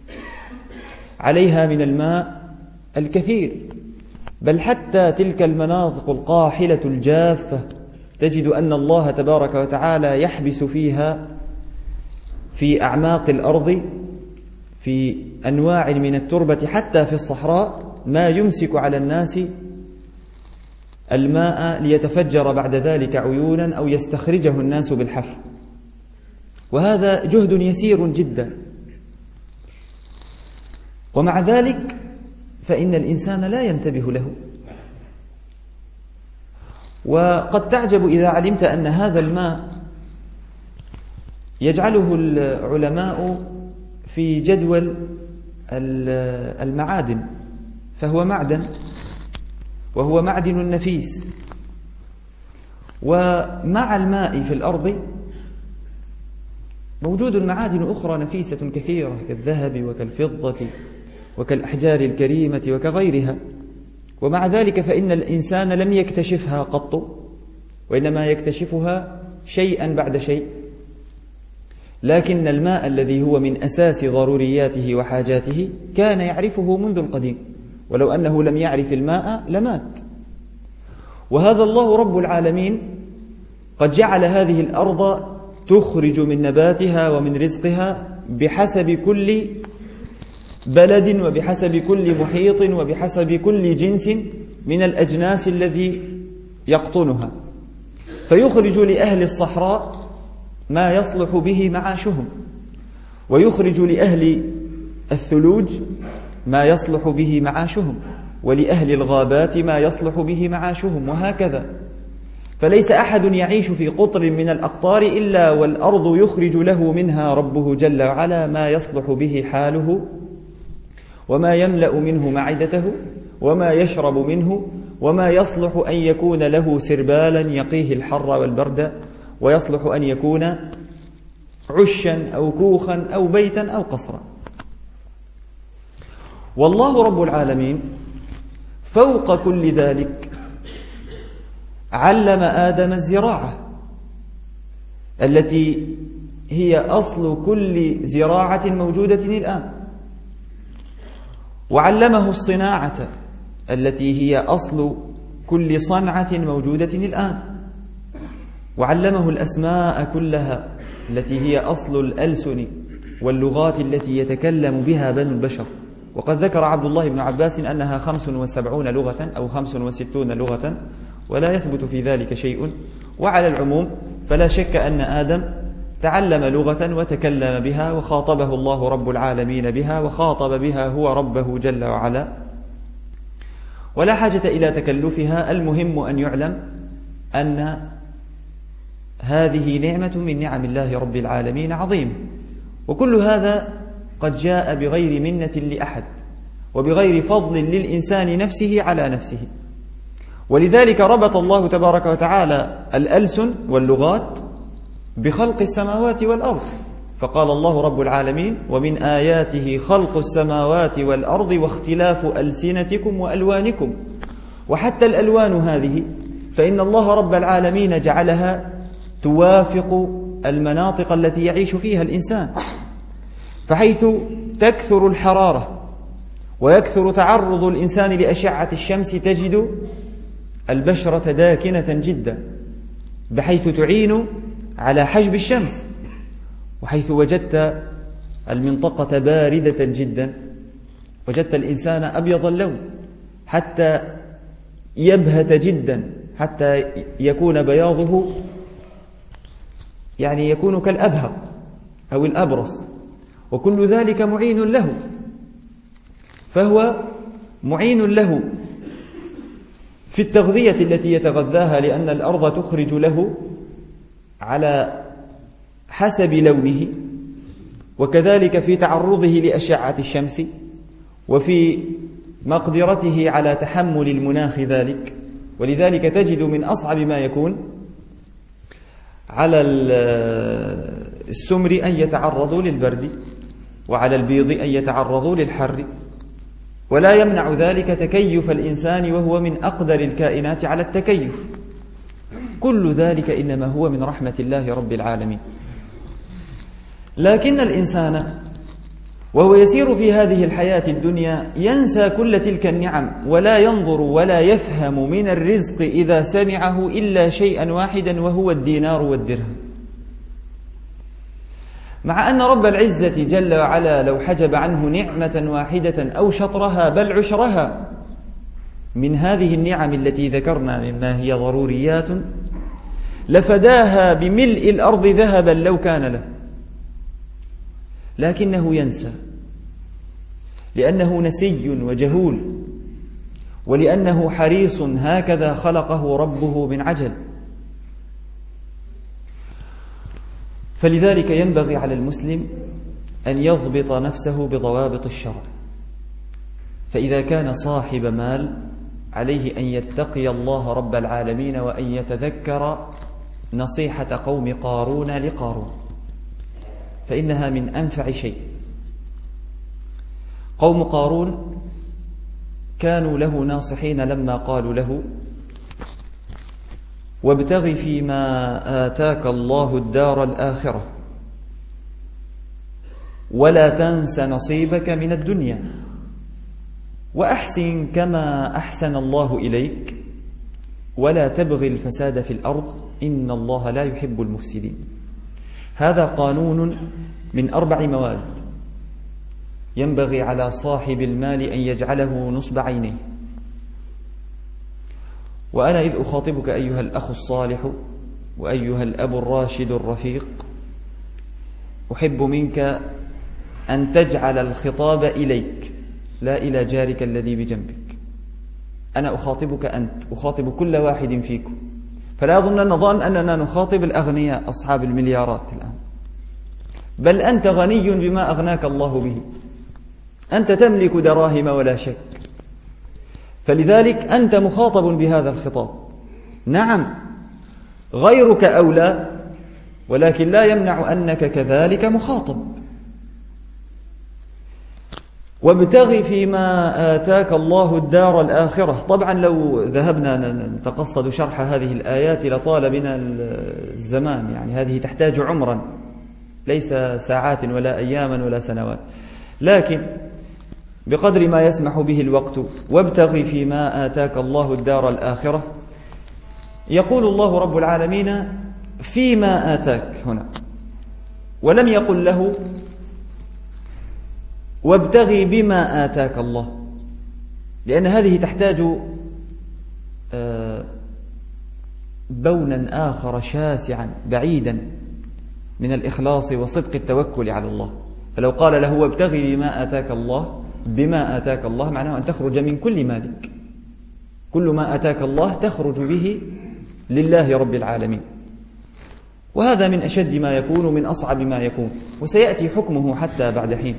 عليها من الماء الكثير، بل حتى تلك المناطق القاحلة الجافة تجد أن الله تبارك وتعالى يحبس فيها في أعماق الأرض في أنواع من التربة حتى في الصحراء ما يمسك على الناس الماء ليتفجر بعد ذلك عيونا أو يستخرجه الناس بالحفر، وهذا جهد يسير جدا. ومع ذلك فإن الإنسان لا ينتبه له. وقد تعجب إذا علمت أن هذا الماء يجعله العلماء في جدول المعادن، فهو معدن، وهو معدن نفيس. ومع الماء في الأرض موجود معادن أخرى نفيسة كثيرة كالذهب وكالفضة وكالأحجار الكريمة وكغيرها، ومع ذلك فإن الإنسان لم يكتشفها قط، وإنما يكتشفها شيئا بعد شيء. لكن الماء الذي هو من أساس ضرورياته وحاجاته كان يعرفه منذ القديم، ولو أنه لم يعرف الماء لمات. وهذا الله رب العالمين قد جعل هذه الأرض تخرج من نباتها ومن رزقها بحسب كل بلد وبحسب كل محيط وبحسب كل جنس من الأجناس الذي يقطنها، فيخرج لأهل الصحراء ما يصلح به معاشهم، ويخرج لأهل الثلوج ما يصلح به معاشهم، ولأهل الغابات ما يصلح به معاشهم، وهكذا. فليس أحد يعيش في قطر من الأقطار إلا والأرض يخرج له منها ربه جل وعلا ما يصلح به حاله، وما يملأ منه معدته، وما يشرب منه، وما يصلح أن يكون له سربالا يقيه الحر والبرد، ويصلح أن يكون عشا أو كوخا أو بيتا أو قصرا. والله رب العالمين فوق كل ذلك علم آدم الزراعة التي هي أصل كل زراعة موجودة الآن، وعلمه الصناعة التي هي أصل كل صنعة موجودة الآن، وعلمه الأسماء كلها التي هي أصل الألسن واللغات التي يتكلم بها بنو البشر. وقد ذكر عبد الله بن عباس أنها خمس وسبعون لغة أو خمس وستون لغة، ولا يثبت في ذلك شيء. وعلى العموم فلا شك أن آدم تعلم لغة وتكلم بها وخاطبه الله رب العالمين بها، وخاطب بها هو ربه جل وعلا، ولا حاجة إلى تكلفها. المهم أن يعلم أن هذه نعمة من نعم الله رب العالمين عظيم، وكل هذا قد جاء بغير منة لأحد وبغير فضل للإنسان نفسه على نفسه. ولذلك ربط الله تبارك وتعالى الألسن واللغات بخلق السماوات والأرض، فقال الله رب العالمين: ومن آياته خلق السماوات والأرض واختلاف ألسنتكم وألوانكم. وحتى الألوان هذه فإن الله رب العالمين جعلها توافق المناطق التي يعيش فيها الإنسان، فحيث تكثر الحرارة ويكثر تعرض الإنسان لأشعة الشمس تجد البشرة داكنة جدا بحيث تعين على حجب الشمس، وحيث وجدت المنطقة باردة جدا وجدت الإنسان أبيض اللون حتى يبهت جدا، حتى يكون بياضه يعني يكون كالأبهق أو الأبرص، وكل ذلك معين له، فهو معين له في التغذية التي يتغذاها، لأن الأرض تخرج له على حسب لونه، وكذلك في تعرضه لأشعة الشمس، وفي مقدرته على تحمل المناخ ذلك. ولذلك تجد من أصعب ما يكون على السمر أن يتعرضوا للبرد، وعلى البيض أن يتعرضوا للحر، ولا يمنع ذلك تكيف الإنسان، وهو من أقدر الكائنات على التكيف. كل ذلك إنما هو من رحمة الله رب العالمين. لكن الإنسان وهو يسير في هذه الحياة الدنيا ينسى كل تلك النعم، ولا ينظر ولا يفهم من الرزق إذا سمعه إلا شيئا واحدا، وهو الدينار والدرهم، مع أن رب العزة جل وعلا لو حجب عنه نعمة واحدة أو شطرها بل عشرها من هذه النعم التي ذكرنا مما هي ضروريات لفداها بملء الأرض ذهبا لو كان له، لكنه ينسى، لأنه نسي وجهول، ولأنه حريص، هكذا خلقه ربه من عجل. فلذلك ينبغي على المسلم أن يضبط نفسه بضوابط الشرع، فإذا كان صاحب مال عليه أن يتقي الله رب العالمين، وأن يتذكر نصيحة قوم قارون لقارون، فإنها من أنفع شيء. قوم قارون كانوا له ناصحين لما قالوا له: وابتغ فيما آتاك الله الدار الآخرة ولا تنس نصيبك من الدنيا وأحسن كما أحسن الله إليك ولا تبغي الفساد في الأرض إن الله لا يحب المفسدين. هذا قانون من أربع مواد ينبغي على صاحب المال أن يجعله نصب عينيه. وأنا إذ أخاطبك أيها الأخ الصالح وأيها الأب الراشد الرفيق أحب منك أن تجعل الخطاب إليك لا إلى جارك الذي بجنبك. أنا أخاطبك أنت، أخاطب كل واحد فيكم، فلا أظن نظن أننا نخاطب الأغنياء أصحاب المليارات الآن، بل أنت غني بما أغناك الله به، أنت تملك دراهم ولا شك، فلذلك أنت مخاطب بهذا الخطاب. نعم غيرك أولى، ولكن لا يمنع أنك كذلك مخاطب. وابتغ فيما آتاك الله الدار الآخرة. طبعا لو ذهبنا نتقصد شرح هذه الآيات لطال بنا الزمان، يعني هذه تحتاج عمرا ليس ساعات ولا أياما ولا سنوات، لكن بقدر ما يسمح به الوقت. وابتغ فيما آتاك الله الدار الآخرة، يقول الله رب العالمين فيما آتاك هنا، ولم يقل له وابتغي بما آتاك الله، لأن هذه تحتاج بونا آخر شاسعا بعيدا من الإخلاص وصدق التوكل على الله. فلو قال له وابتغي بما آتاك الله بما آتاك الله معناه أن تخرج من كل مالك، كل ما آتاك الله تخرج به لله رب العالمين، وهذا من أشد ما يكون ومن أصعب ما يكون، وسيأتي حكمه حتى بعد حين.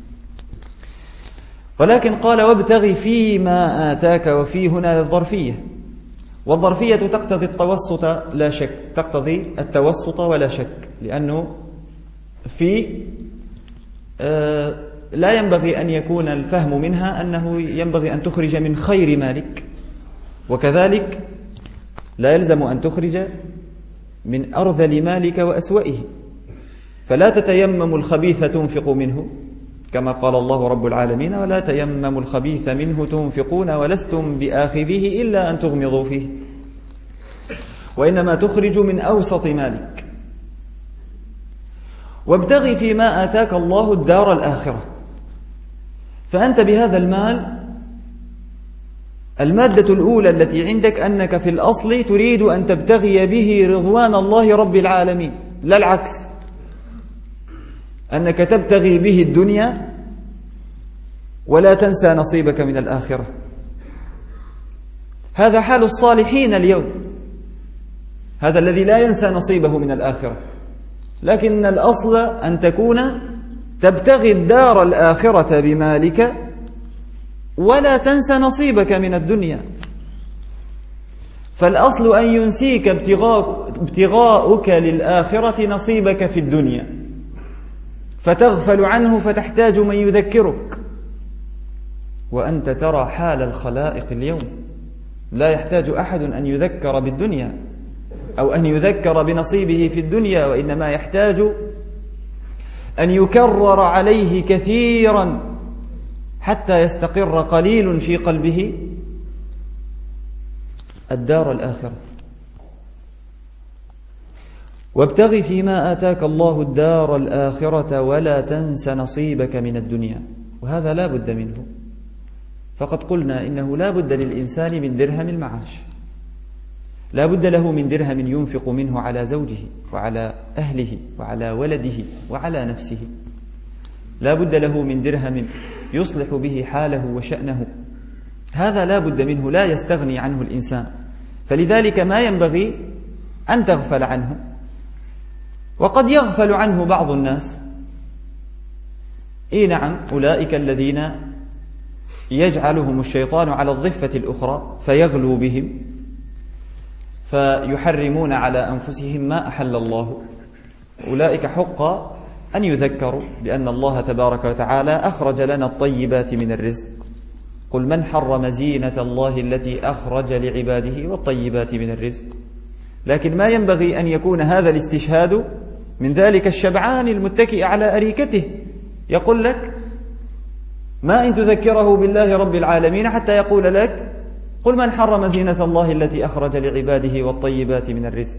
ولكن قال وابتغي فيما آتاك، وفي هنا للظرفية، والظرفية تقتضي التوسط لا شك، تقتضي التوسط ولا شك، لأنه في آه لا ينبغي أن يكون الفهم منها أنه ينبغي أن تخرج من خير مالك، وكذلك لا يلزم أن تخرج من أرذل مالك وأسوئه، فلا تتيمموا الخبيث تنفق منه، كما قال الله رب العالمين ولا تيمموا الخبيث منه تنفقون ولستم بآخذه إلا أن تغمضوا فيه، وإنما تخرج من أوسط مالك. وابتغي فيما آتاك الله الدار الآخرة، فأنت بهذا المال المادة الأولى التي عندك أنك في الأصل تريد أن تبتغي به رضوان الله رب العالمين، لا العكس، أنك تبتغي به الدنيا ولا تنسى نصيبك من الآخرة. هذا حال الصالحين اليوم، هذا الذي لا ينسى نصيبه من الآخرة، لكن الأصل أن تكون تبتغي الدار الآخرة بمالك ولا تنسى نصيبك من الدنيا. فالأصل أن ينسيك ابتغاء ابتغاؤك للآخرة نصيبك في الدنيا، فتغفل عنه فتحتاج من يذكرك، وأنت ترى حال الخلائق اليوم لا يحتاج أحد أن يذكر بالدنيا أو أن يذكر بنصيبه في الدنيا، وإنما يحتاج أن يكرر عليه كثيرا حتى يستقر قليل في قلبه الدار الآخرة. وابتغ فيما آتاك الله الدار الآخرة ولا تنس نصيبك من الدنيا، وهذا لا بد منه. فقد قلنا إنه لا بد للإنسان من درهم المعاش، لا بد له من درهم ينفق منه على زوجه وعلى أهله وعلى ولده وعلى نفسه، لا بد له من درهم يصلح به حاله وشأنه، هذا لا بد منه، لا يستغني عنه الإنسان. فلذلك ما ينبغي أن تغفل عنه، وقد يغفل عنه بعض الناس. إيه نعم، أولئك الذين يجعلهم الشيطان على الضفة الأخرى فيغلو بهم فيحرمون على أنفسهم ما أحل الله، أولئك حق أن يذكروا بأن الله تبارك وتعالى أخرج لنا الطيبات من الرزق، قل من حرم زينة الله التي أخرج لعباده والطيبات من الرزق. لكن ما ينبغي أن يكون هذا الاستشهاد من ذلك الشبعان المتكئ على أريكته، يقول لك ما إن تذكره بالله رب العالمين حتى يقول لك قل من حرم زينة الله التي أخرج لعباده والطيبات من الرزق.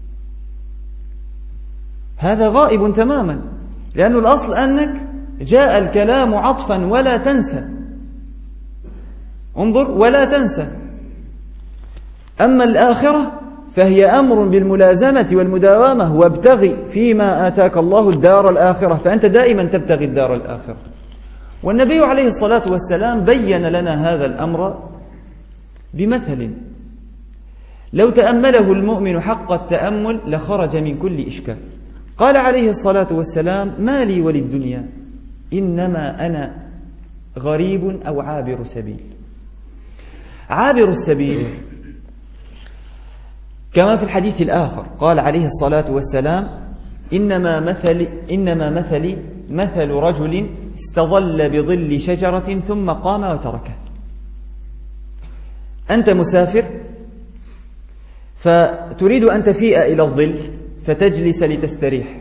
هذا غائب تماما، لأن الأصل أنك جاء الكلام عطفا ولا تنسى، انظر ولا تنسى. أما الآخرة فهي أمر بالملازمة والمداومة، وابتغي فيما آتاك الله الدار الآخرة، فأنت دائما تبتغي الدار الآخرة. والنبي عليه الصلاة والسلام بين لنا هذا الأمر بمثل لو تأمله المؤمن حق التأمل لخرج من كل إشكال. قال عليه الصلاة والسلام ما لي وللدنيا إنما أنا غريب أو عابر سبيل. عابر السبيل كما في الحديث الآخر قال عليه الصلاة والسلام إنما مثل إنما مثلي مثل رجل استظل بظل شجرة ثم قام وتركه. أنت مسافر فتريد أن تفيء إلى الظل فتجلس لتستريح،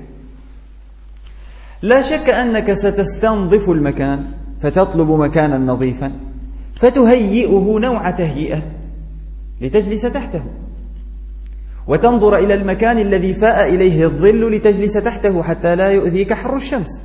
لا شك أنك ستستنظف المكان فتطلب مكانا نظيفا فتهيئه نوع تهيئة لتجلس تحته، وتنظر إلى المكان الذي فاء إليه الظل لتجلس تحته حتى لا يؤذيك حر الشمس.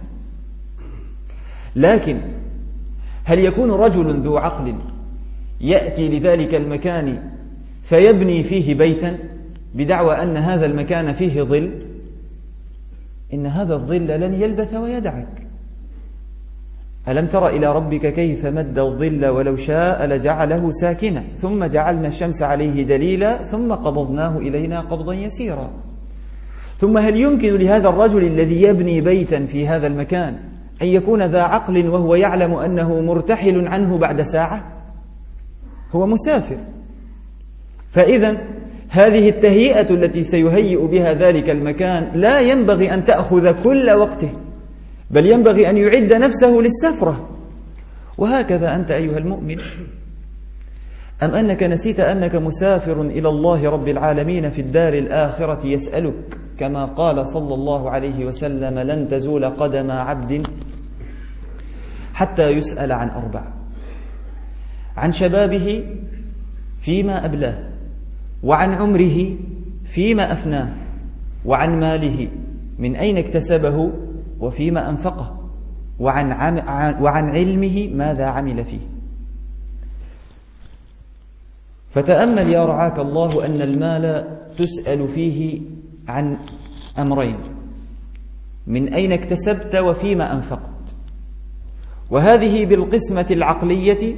لكن هل يكون رجل ذو عقل يأتي لذلك المكان فيبني فيه بيتا بدعوى أن هذا المكان فيه ظل؟ إن هذا الظل لن يلبث ويدعك. ألم تر إلى ربك كيف مد الظل ولو شاء لجعله ساكنا ثم جعلنا الشمس عليه دليلا ثم قبضناه إلينا قبضا يسيرا. ثم هل يمكن لهذا الرجل الذي يبني بيتا في هذا المكان أن يكون ذا عقل وهو يعلم أنه مرتحل عنه بعد ساعة؟ هو مسافر. فإذا هذه التهيئة التي سيهيئ بها ذلك المكان لا ينبغي أن تأخذ كل وقته، بل ينبغي أن يعد نفسه للسفرة. وهكذا أنت أيها المؤمن، أم أنك نسيت أنك مسافر إلى الله رب العالمين في الدار الآخرة يسألك كما قال صلى الله عليه وسلم: لن تزول قدم عبد حتى يسأل عن أربع: عن شبابه فيما أبلاه، وعن عمره فيما أفناه، وعن ماله من أين اكتسبه وفيما أنفقه، وعن, عم وعن علمه ماذا عمل فيه. فتأمل يا رعاك الله أن المال تسأل فيه عن أمرين: من أين اكتسبت وفيما أنفقت. وهذه بالقسمة العقلية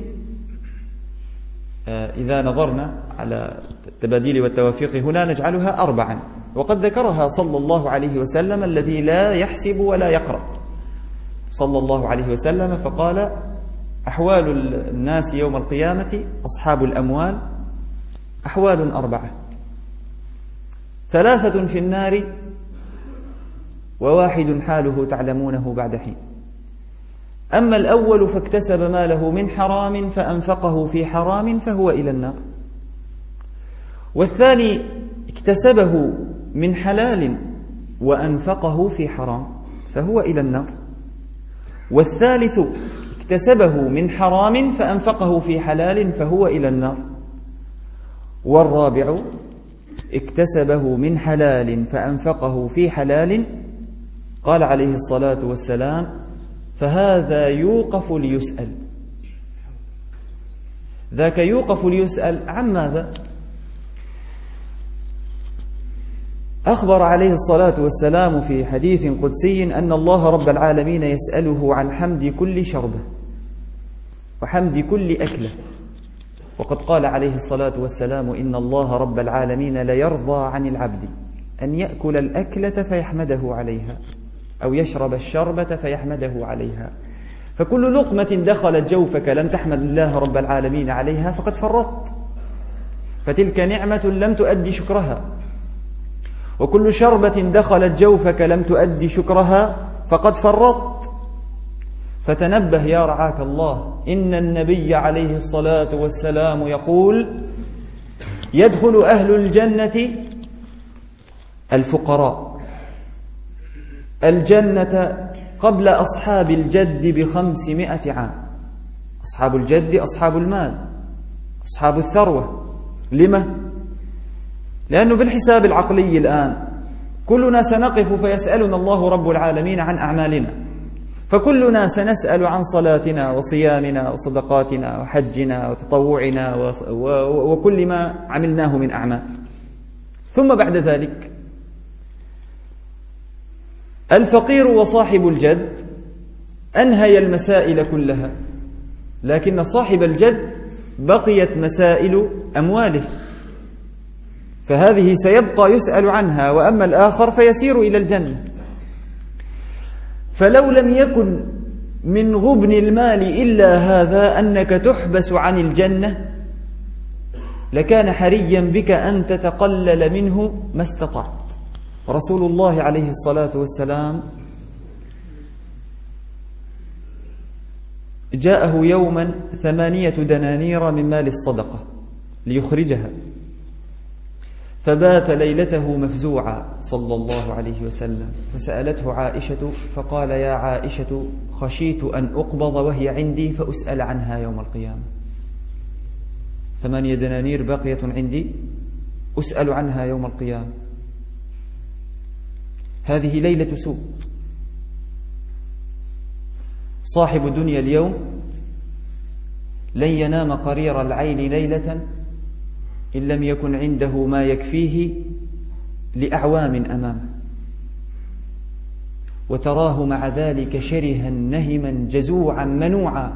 إذا نظرنا على التباديل والتوافيق هنا نجعلها أربعا، وقد ذكرها صلى الله عليه وسلم الذي لا يحسب ولا يقرأ صلى الله عليه وسلم، فقال: أحوال الناس يوم القيامة أصحاب الأموال أحوال أربعة: ثلاثة في النار وواحد حاله تعلمونه بعد حين. أما الأول فاكتسب ماله من حرام فأنفقه في حرام فهو إلى النار. والثاني اكتسبه من حلال وأنفقه في حرام فهو إلى النار. والثالث اكتسبه من حرام فأنفقه في حلال فهو إلى النار. والرابع اكتسبه من حلال فأنفقه في حلال، قال عليه الصلاة والسلام: فهذا يوقف ليسأل. ذاك يوقف ليسأل عن ماذا؟ أخبر عليه الصلاة والسلام في حديث قدسي أن الله رب العالمين يسأله عن حمد كل شربة وحمد كل أكلة. وقد قال عليه الصلاة والسلام: إن الله رب العالمين ليرضى عن العبد أن يأكل الأكلة فيحمده عليها، أو يشرب الشربة فيحمده عليها. فكل لقمة دخلت جوفك لم تحمد الله رب العالمين عليها فقد فرطت، فتلك نعمة لم تؤدي شكرها. وكل شربة دخلت جوفك لم تؤدي شكرها فقد فرطت. فتنبه يا رعاك الله، إن النبي عليه الصلاة والسلام يقول: يدخل أهل الجنة الفقراء الجنة قبل أصحاب الجد بخمسمائة عام. أصحاب الجد أصحاب المال، أصحاب الثروة. لما؟ لأنه بالحساب العقلي الآن كلنا سنقف فيسألنا الله رب العالمين عن أعمالنا، فكلنا سنسأل عن صلاتنا وصيامنا وصدقاتنا وحجنا وتطوعنا وكل ما عملناه من أعمال. ثم بعد ذلك الفقير وصاحب الجد أنهي المسائل كلها، لكن صاحب الجد بقيت مسائل أمواله، فهذه سيبقى يسأل عنها، وأما الآخر فيسير إلى الجنة. فلو لم يكن من غبن المال إلا هذا أنك تحبس عن الجنة لكان حريا بك أن تتقلل منه ما استطعت. رسول الله عليه الصلاة والسلام جاءه يوما ثمانية دنانير من مال الصدقة ليخرجها، فبات ليلته مفزوعا صلى الله عليه وسلم، فسألته عائشة فقال: يا عائشة خشيت أن أقبض وهي عندي فأسأل عنها يوم القيامة. ثمانية دنانير باقية عندي أسأل عنها يوم القيامة. هذه ليلة سوء. صاحب الدنيا اليوم لن ينام قرير العين ليلة إن لم يكن عنده ما يكفيه لأعوام أمامه، وتراه مع ذلك شرها نهما جزوعا منوعا،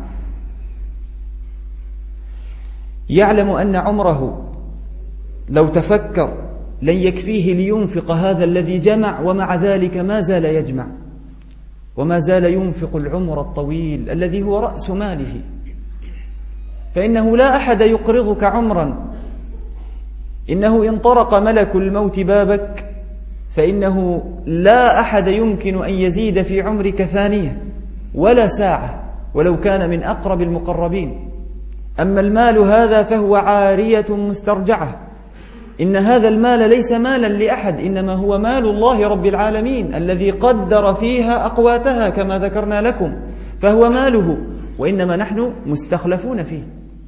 يعلم أن عمره لو تفكر لن يكفيه لينفق هذا الذي جمع، ومع ذلك ما زال يجمع وما زال ينفق العمر الطويل الذي هو رأس ماله. فإنه لا أحد يقرضك عمرا، إنه إن طرق ملك الموت بابك فإنه لا أحد يمكن أن يزيد في عمرك ثانية ولا ساعة ولو كان من أقرب المقربين. أما المال هذا فهو عارية مسترجعة. إن هذا المال ليس مالا لأحد، إنما هو مال الله رب العالمين الذي قدر فيها أقواتها كما ذكرنا لكم، فهو ماله، وإنما نحن مستخلفون فيه.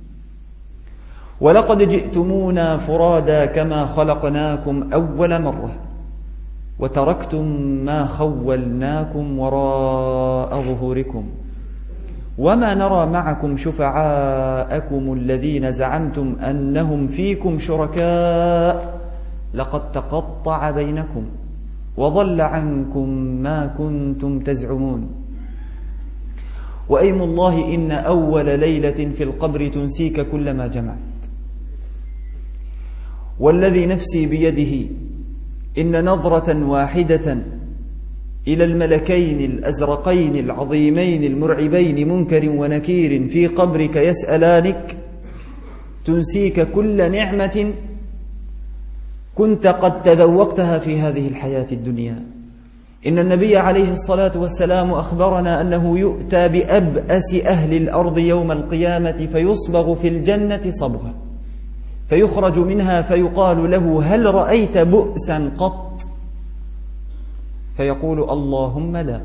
ولقد جئتمونا فرادا كما خلقناكم أول مرة وتركتم ما خولناكم وراء ظهوركم وما نرى معكم شفعاءكم الذين زعمتم أنهم فيكم شركاء لقد تقطع بينكم وضل عنكم ما كنتم تزعمون. وأيم الله إن أول ليلة في القبر تنسيك كل ما جمعت. والذي نفسي بيده إن نظرة واحدة إلى الملكين الأزرقين العظيمين المرعبين منكر ونكير في قبرك يسألانك تنسيك كل نعمة كنت قد تذوقتها في هذه الحياة الدنيا. إن النبي عليه الصلاة والسلام أخبرنا أنه يؤتى بأبأس أهل الأرض يوم القيامة فيصبغ في الجنة صبغة، فيخرج منها فيقال له هل رأيت بؤسا قط؟ فيقول اللهم لا.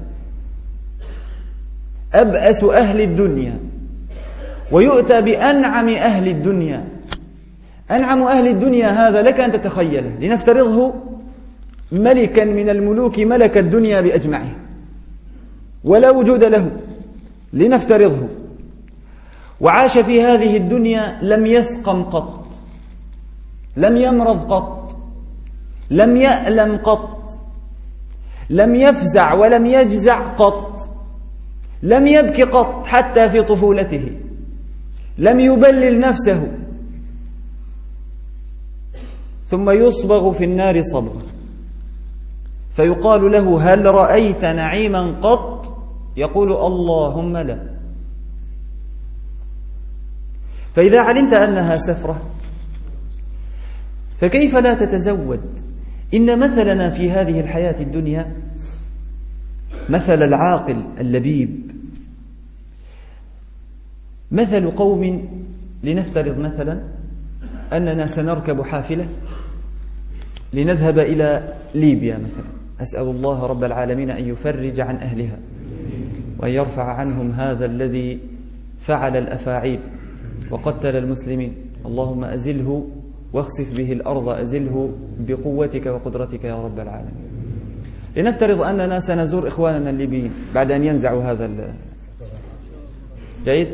أبأس أهل الدنيا ويؤتى بأنعم أهل الدنيا. أنعم أهل الدنيا هذا لك أن تتخيله، لنفترضه ملكا من الملوك ملك الدنيا بأجمعها ولا وجود له، لنفترضه، وعاش في هذه الدنيا لم يسقم قط، لم يمرض قط، لم يألم قط، لم يفزع ولم يجزع قط، لم يبكي قط حتى في طفولته، لم يبلل نفسه، ثم يصبغ في النار صبغة فيقال له هل رأيت نعيما قط؟ يقول اللهم لا. فإذا علمت أنها سفرة فكيف لا تتزود؟ إن مثلنا في هذه الحياة الدنيا مثل العاقل اللبيب مثل قوم، لنفترض مثلا أننا سنركب حافلة لنذهب إلى ليبيا مثلا، أسأل الله رب العالمين أن يفرج عن أهلها وأن يرفع عنهم هذا الذي فعل الأفاعيل وقتل المسلمين، اللهم أزله واخسف به الأرض، أزله بقوتك وقدرتك يا رب العالمين. لنفترض أننا سنزور إخواننا الليبيين بعد أن ينزعوا هذا ال... جيد؟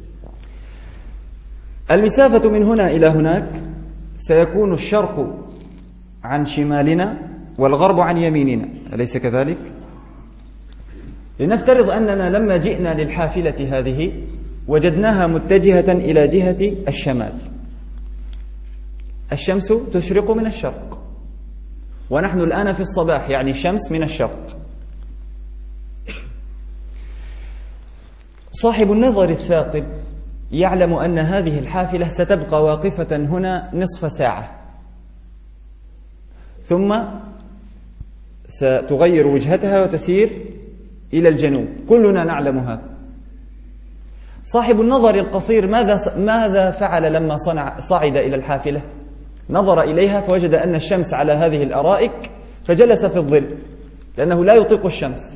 المسافة من هنا إلى هناك سيكون الشرق عن شمالنا والغرب عن يميننا، أليس كذلك؟ لنفترض أننا لما جئنا للحافلة هذه وجدناها متجهة إلى جهة الشمال، الشمس تشرق من الشرق ونحن الآن في الصباح، يعني الشمس من الشرق. صاحب النظر الثاقب يعلم أن هذه الحافلة ستبقى واقفة هنا نصف ساعة ثم ستغير وجهتها وتسير إلى الجنوب، كلنا نعلم هذا. صاحب النظر القصير ماذا ماذا فعل لما صنع صعد إلى الحافلة؟ نظر إليها فوجد أن الشمس على هذه الأرائك فجلس في الظل لأنه لا يطيق الشمس.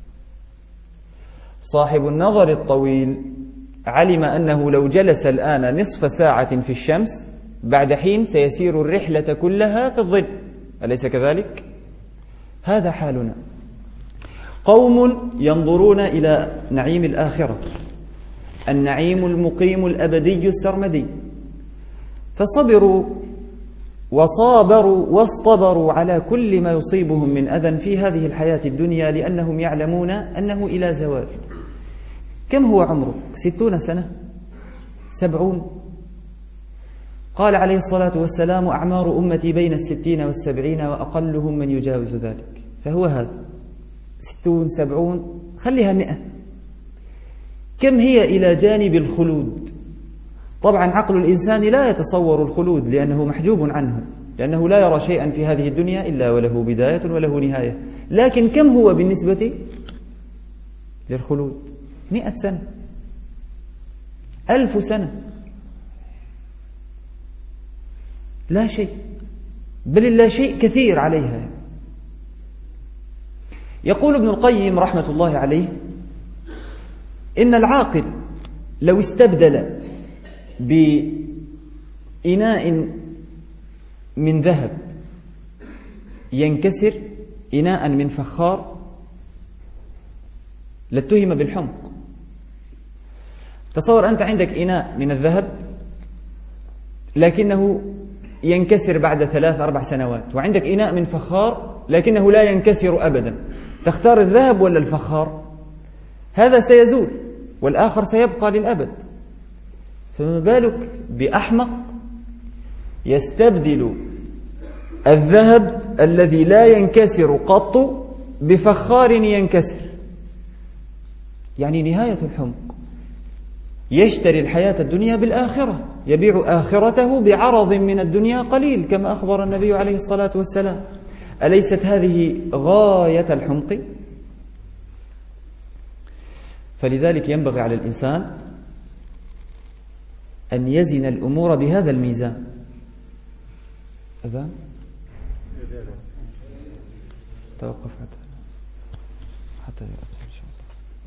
صاحب النظر الطويل علم أنه لو جلس الآن نصف ساعة في الشمس بعد حين سيسير الرحلة كلها في الظل، أليس كذلك؟ هذا حالنا. قوم ينظرون إلى نعيم الآخرة، النعيم المقيم الأبدي السرمدي، فصبروا وصابروا واصطبروا على كل ما يصيبهم من أذى في هذه الحياة الدنيا، لأنهم يعلمون أنه إلى زوال. كم هو عمرك؟ ستون سنة؟ سبعون؟ قال عليه الصلاة والسلام: أعمار أمتي بين الستين والسبعين وأقلهم من يجاوز ذلك. فهو هذا ستون سبعون، خليها مئة. كم هي إلى جانب الخلود؟ طبعا عقل الإنسان لا يتصور الخلود لأنه محجوب عنه، لأنه لا يرى شيئا في هذه الدنيا إلا وله بداية وله نهاية. لكن كم هو بالنسبة للخلود؟ مئة سنة، ألف سنة، لا شيء، بل اللا شيء كثير عليها. يقول ابن القيم رحمة الله عليه: إن العاقل لو استبدل بإناء من ذهب ينكسر إناء من فخار لاتهم بالحمق. تصور أنت عندك إناء من الذهب لكنه ينكسر بعد ثلاث أربع سنوات، وعندك إناء من فخار لكنه لا ينكسر أبدا، تختار الذهب ولا الفخار؟ هذا سيزول والآخر سيبقى للأبد. فما بالك بأحمق يستبدل الذهب الذي لا ينكسر قط بفخار ينكسر؟ يعني نهاية الحمق. يشتري الحياة الدنيا بالآخرة، يبيع آخرته بعرض من الدنيا قليل، كما أخبر النبي عليه الصلاة والسلام. أليست هذه غاية الحمق؟ فلذلك ينبغي على الإنسان أن يزن الأمور بهذا الميزان. أذان توقف حتى حتى إن شاء الله.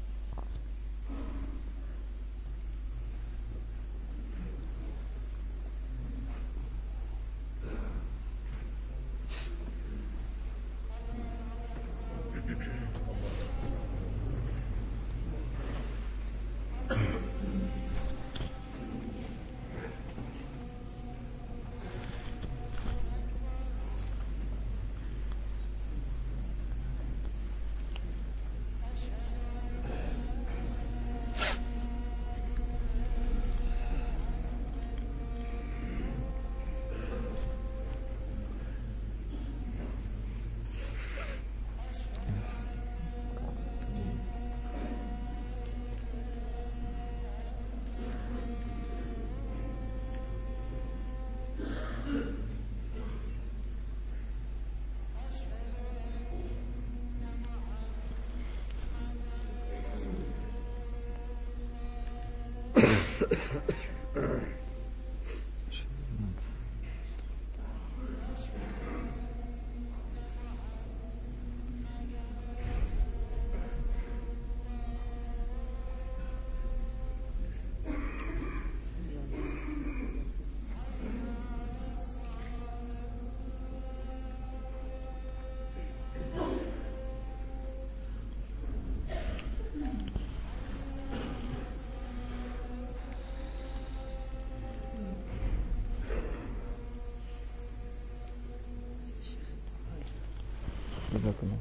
جزاكم الله.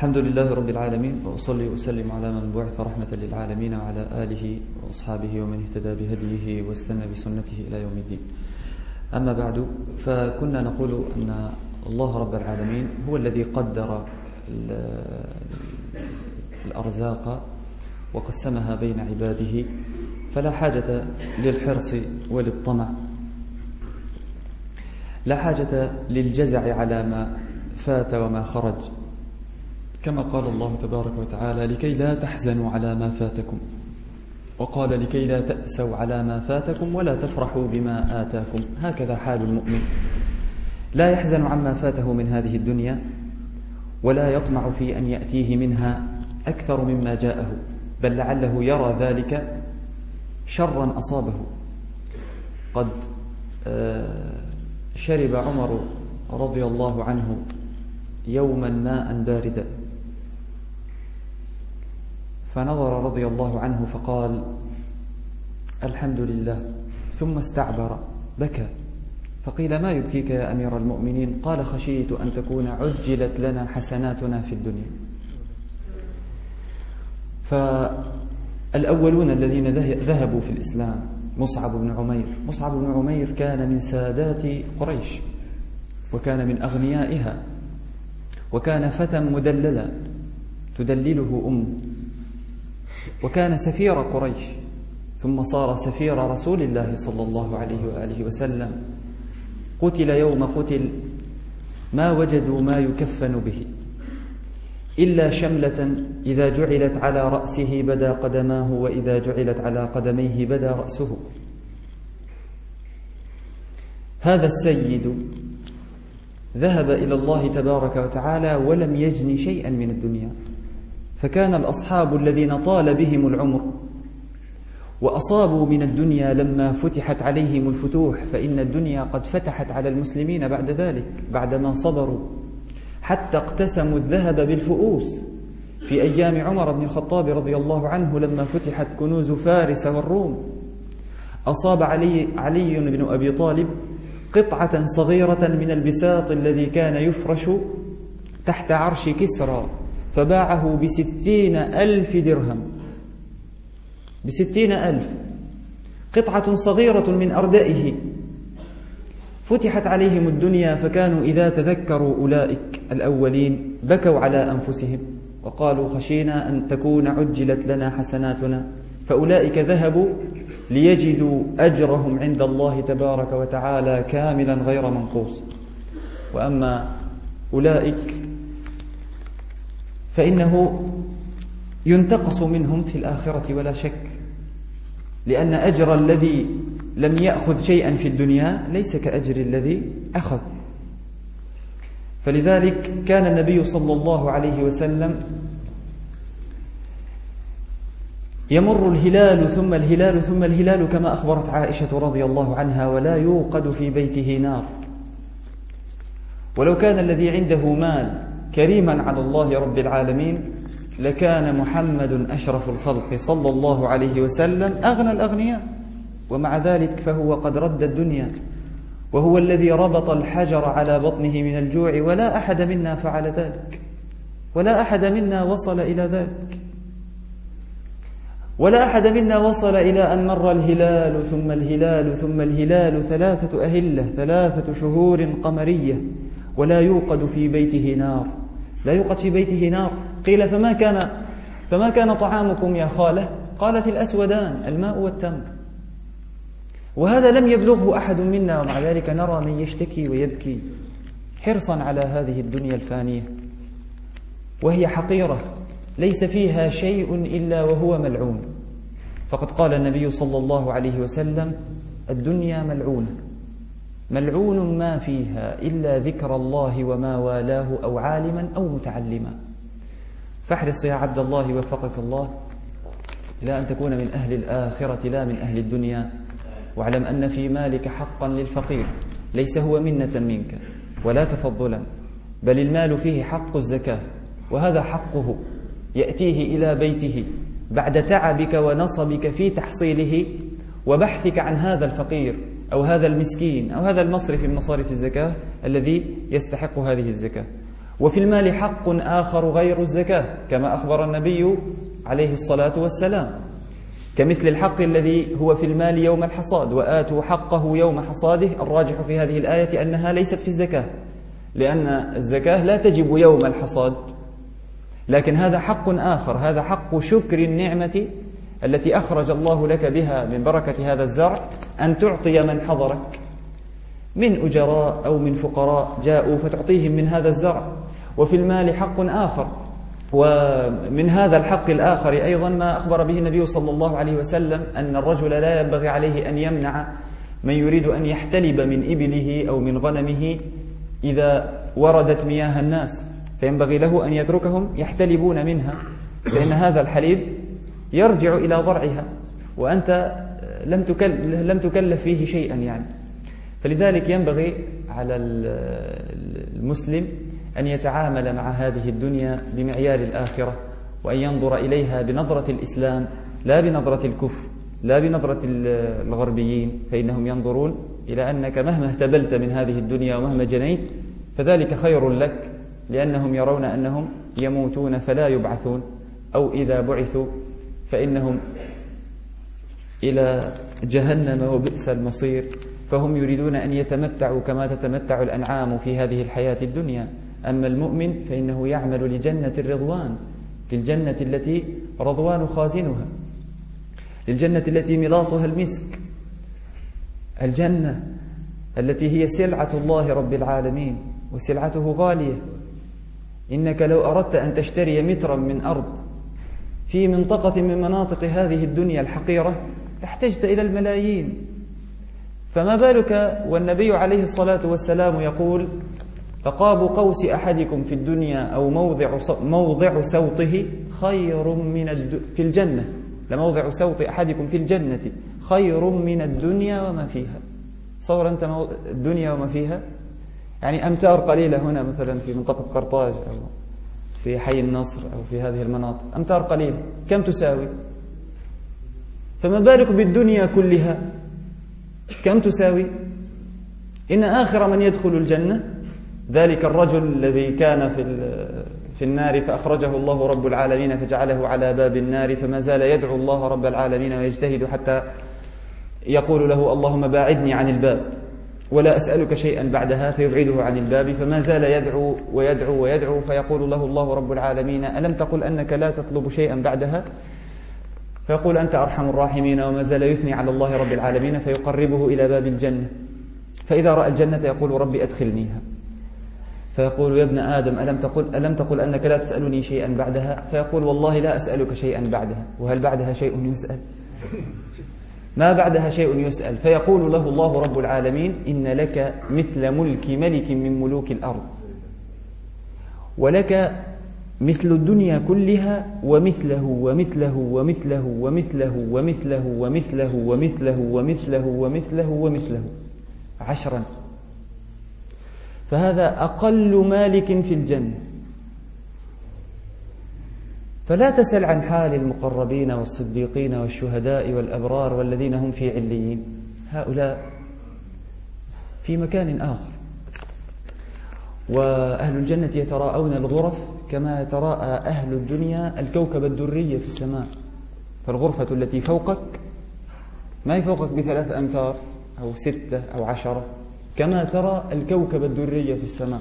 الحمد لله رب العالمين، وأصلي وأسلم على من بعث رحمة للعالمين وعلى آله وأصحابه ومن اهتدى بهديه واستنى بسنته إلى يوم الدين. أما بعد، فكنا نقول أن الله رب العالمين هو الذي قدر الأرزاق وقسمها بين عباده، فلا حاجة للحرص وللطمع، لا حاجة للجزع على ما فات وما خرج، كما قال الله تبارك وتعالى: لكي لا تحزنوا على ما فاتكم، وقال: لكي لا تأسوا على ما فاتكم ولا تفرحوا بما آتاكم. هكذا حال المؤمن، لا يحزن عما فاته من هذه الدنيا، ولا يطمع في أن يأتيه منها أكثر مما جاءه، بل لعله يرى ذلك شرا أصابه. قد شرب عمر رضي الله عنه يوما ماء باردا، فنظر رضي الله عنه فقال: الحمد لله، ثم استعبر بكى، فقيل: ما يبكيك يا أمير المؤمنين؟ قال: خشيت أن تكون عجلت لنا حسناتنا في الدنيا. فالأولون الذين ذهبوا في الإسلام مصعب بن عمير. مصعب بن عمير كان من سادات قريش، وكان من أغنيائها، وكان فتى مدللا تدلله أمه، وكان سفير قريش، ثم صار سفير رسول الله صلى الله عليه وآله وسلم. قتل يوم قتل ما وجدوا ما يكفن به إلا شملة إذا جعلت على رأسه بدا قدماه، وإذا جعلت على قدميه بدا رأسه. هذا السيد ذهب إلى الله تبارك وتعالى ولم يجن شيئا من الدنيا، فكان الأصحاب الذين طال بهم العمر وأصابوا من الدنيا لما فتحت عليهم الفتوح، فإن الدنيا قد فتحت على المسلمين بعد ذلك، بعدما صبروا حتى اقتسموا الذهب بالفؤوس في أيام عمر بن الخطاب رضي الله عنه، لما فتحت كنوز فارس والروم. أصاب علي, علي بن أبي طالب قطعة صغيرة من البساط الذي كان يفرش تحت عرش كسرى، فباعه بستين ألف درهم، بستين ألف، قطعة صغيرة من أردائه. فتحت عليهم الدنيا، فكانوا إذا تذكروا أولئك الأولين بكوا على أنفسهم وقالوا: خشينا أن تكون عجلت لنا حسناتنا. فأولئك ذهبوا ليجدوا أجرهم عند الله تبارك وتعالى كاملا غير منقوص. وأما أولئك فإنه ينتقص منهم في الآخرة ولا شك، لأن أجر الذي لم يأخذ شيئا في الدنيا ليس كأجر الذي أخذ. فلذلك كان النبي صلى الله عليه وسلم يمر الهلال ثم الهلال ثم الهلال، كما أخبرت عائشة رضي الله عنها: ولا يوقد في بيته نار. ولو كان الذي عنده مال كريما على الله رب العالمين لكان محمد أشرف الخلق صلى الله عليه وسلم أغنى الأغنياء، ومع ذلك فهو قد رد الدنيا، وهو الذي ربط الحجر على بطنه من الجوع، ولا أحد منا فعل ذلك، ولا أحد منا وصل إلى ذلك، ولا أحد منا وصل إلى أن مر الهلال ثم الهلال ثم الهلال ثلاثة أهلة، ثلاثة شهور قمرية، ولا يوقد في بيته نار، لا يوقد في بيته نار. قيل: فما كان فما كان طعامكم يا خالة؟ قالت: الأسودان، الماء والتمر. وهذا لم يبلغه أحد منا، ومع ذلك نرى من يشتكي ويبكي حرصا على هذه الدنيا الفانية، وهي حقيرة ليس فيها شيء إلا وهو ملعون. فقد قال النبي صلى الله عليه وسلم: الدنيا ملعونة، ملعون ما فيها إلا ذكر الله وما والاه أو عالما أو متعلما. فاحرص يا عبد الله وفقك الله إلى أن تكون من أهل الآخرة لا من أهل الدنيا، واعلم أن في مالك حقا للفقير، ليس هو منة منك ولا تفضلا، بل المال فيه حق الزكاة، وهذا حقه يأتيه إلى بيته بعد تعبك ونصبك في تحصيله وبحثك عن هذا الفقير أو هذا المسكين أو هذا المصرف من مصارف الزكاة الذي يستحق هذه الزكاة. وفي المال حق آخر غير الزكاة كما أخبر النبي عليه الصلاة والسلام، كمثل الحق الذي هو في المال يوم الحصاد، وآتوا حقه يوم حصاده. الراجح في هذه الآية أنها ليست في الزكاة، لأن الزكاة لا تجب يوم الحصاد، لكن هذا حق آخر، هذا حق شكر النعمة التي أخرج الله لك بها من بركة هذا الزرع، أن تعطي من حضرك من أجراء أو من فقراء جاءوا فتعطيهم من هذا الزرع. وفي المال حق آخر، ومن هذا الحق الآخر أيضا ما أخبر به النبي صلى الله عليه وسلم أن الرجل لا ينبغي عليه أن يمنع من يريد أن يحتلب من إبله أو من غنمه إذا وردت مياه الناس، فينبغي له أن يتركهم يحتلبون منها، فإن هذا الحليب يرجع إلى ضرعها وأنت لم لم تكلف فيه شيئا يعني. فلذلك ينبغي على المسلم أن يتعامل مع هذه الدنيا بمعيار الآخرة، وأن ينظر إليها بنظرة الإسلام لا بنظرة الكفر، لا بنظرة الغربيين، فإنهم ينظرون إلى أنك مهما اهتبلت من هذه الدنيا ومهما جنيت فذلك خير لك، لأنهم يرون أنهم يموتون فلا يبعثون، أو إذا بعثوا فإنهم إلى جهنم وبئس المصير. فهم يريدون أن يتمتعوا كما تتمتع الأنعام في هذه الحياة الدنيا. أما المؤمن فإنه يعمل لجنة الرضوان، للجنة التي رضوان خازنها، للجنة التي ملاطها المسك، الجنة التي هي سلعة الله رب العالمين، وسلعته غالية. إنك لو أردت أن تشتري مترا من أرض في منطقة من مناطق هذه الدنيا الحقيرة احتجت إلى الملايين، فما بالك والنبي عليه الصلاة والسلام يقول: فقاب قوس أحدكم في الدنيا أو موضع موضع سوطه خير من الد... في الجنة، لموضع سوط أحدكم في الجنة خير من الدنيا وما فيها. صور أنت مو... الدنيا وما فيها، يعني أمتار قليلة هنا مثلا في منطقة قرطاج أو في حي النصر أو في هذه المناطق، أمتار قليلة كم تساوي؟ فما بالك بالدنيا كلها كم تساوي؟ إن آخر من يدخل الجنة ذلك الرجل الذي كان في في النار فأخرجه الله رب العالمين فجعله على باب النار، فما زال يدعو الله رب العالمين ويجتهد حتى يقول له: اللهم باعدني عن الباب ولا أسألك شيئا بعدها، فيبعده عن الباب، فما زال يدعو ويدعو ويدعو، فيقول له الله رب العالمين: ألم تقل أنك لا تطلب شيئا بعدها؟ فيقول: أنت أرحم الراحمين، وما زال يثني على الله رب العالمين، فيقربه إلى باب الجنة. فإذا رأى الجنة يقول: ربي أدخلنيها. فيقول: يا ابن آدم ألم تقل, ألم تقل أنك لا تسألني شيئا بعدها؟ فيقول: والله لا أسألك شيئا بعدها. وهل بعدها شيء يسأل؟ ما بعدها شيء يسأل. فيقول له الله رب العالمين: إن لك مثل ملك ملك من ملوك الأرض، ولك مثل الدنيا كلها ومثله ومثله ومثله ومثله ومثله ومثله ومثله ومثله ومثله ومثله عشرا. فهذا أقل مالك في الجنة. فلا تسل عن حال المقربين والصديقين والشهداء والأبرار والذين هم في عليين، هؤلاء في مكان آخر. وأهل الجنة يتراءون الغرف كما يتراءى أهل الدنيا الكوكب الدري في السماء. فالغرفة التي فوقك ما هي فوقك بثلاث أمتار أو ستة أو عشرة، كما ترى الكوكب الدري في السماء.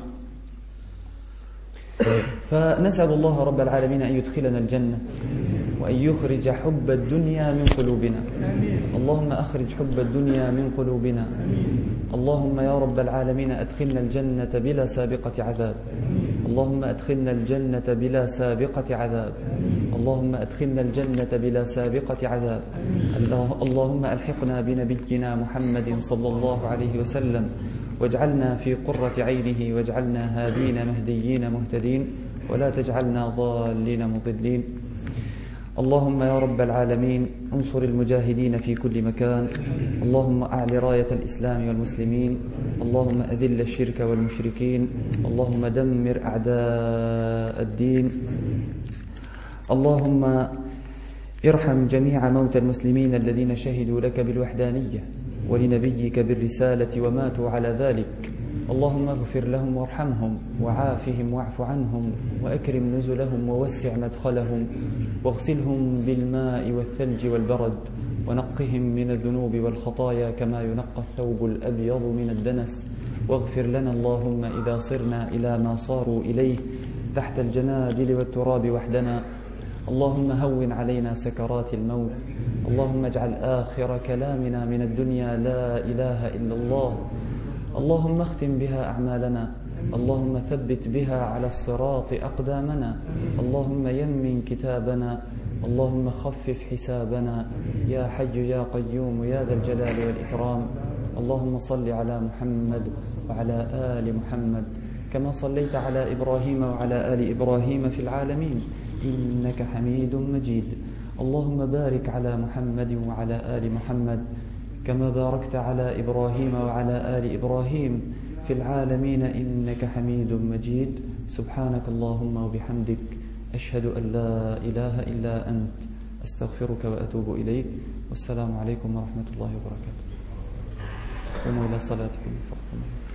فنسأل الله رب العالمين أن يدخلنا الجنة وأن يخرج حب الدنيا من قلوبنا. اللهم أخرج حب الدنيا من قلوبنا. اللهم يا رب العالمين أدخلنا الجنة بلا سابقة عذاب. اللهم أدخلنا الجنة بلا سابقة عذاب. اللهم أدخلنا الجنة بلا سابقة عذاب. اللهم ألحقنا بنبينا محمد صلى الله عليه وسلم، واجعلنا في قرة عينه، واجعلنا هادين مهديين مهتدين، ولا تجعلنا ضالين مضلين. اللهم يا رب العالمين انصر المجاهدين في كل مكان. اللهم أعل راية الإسلام والمسلمين. اللهم أذل الشرك والمشركين. اللهم دمر أعداء الدين. اللهم ارحم جميع موتى المسلمين الذين شهدوا لك بالوحدانية ولنبيك بالرسالة وماتوا على ذلك. اللهم اغفر لهم وارحمهم وعافهم واعف عنهم وأكرم نزلهم ووسع مدخلهم واغسلهم بالماء والثلج والبرد ونقهم من الذنوب والخطايا كما ينقى الثوب الأبيض من الدنس. واغفر لنا اللهم إذا صرنا إلى ما صاروا إليه تحت الجنادل والتراب وحدنا. اللهم هون علينا سكرات الموت. اللهم اجعل آخر كلامنا من الدنيا لا إله إلا الله. اللهم اختم بها أعمالنا. اللهم ثبت بها على الصراط أقدامنا. اللهم يمن كتابنا. اللهم خفف حسابنا يا حي يا قيوم يا ذا الجلال والإكرام. اللهم صل على محمد وعلى آل محمد كما صليت على إبراهيم وعلى آل إبراهيم في العالمين إنك حميد مجيد. اللهم بارك على محمد وعلى آل محمد كما باركت على إبراهيم وعلى آل إبراهيم في العالمين إنك حميد مجيد. سبحانك اللهم وبحمدك أشهد أن لا إله إلا أنت أستغفرك وأتوب إليك. والسلام عليكم ورحمة الله وبركاته. قوموا إلى صلاتكم.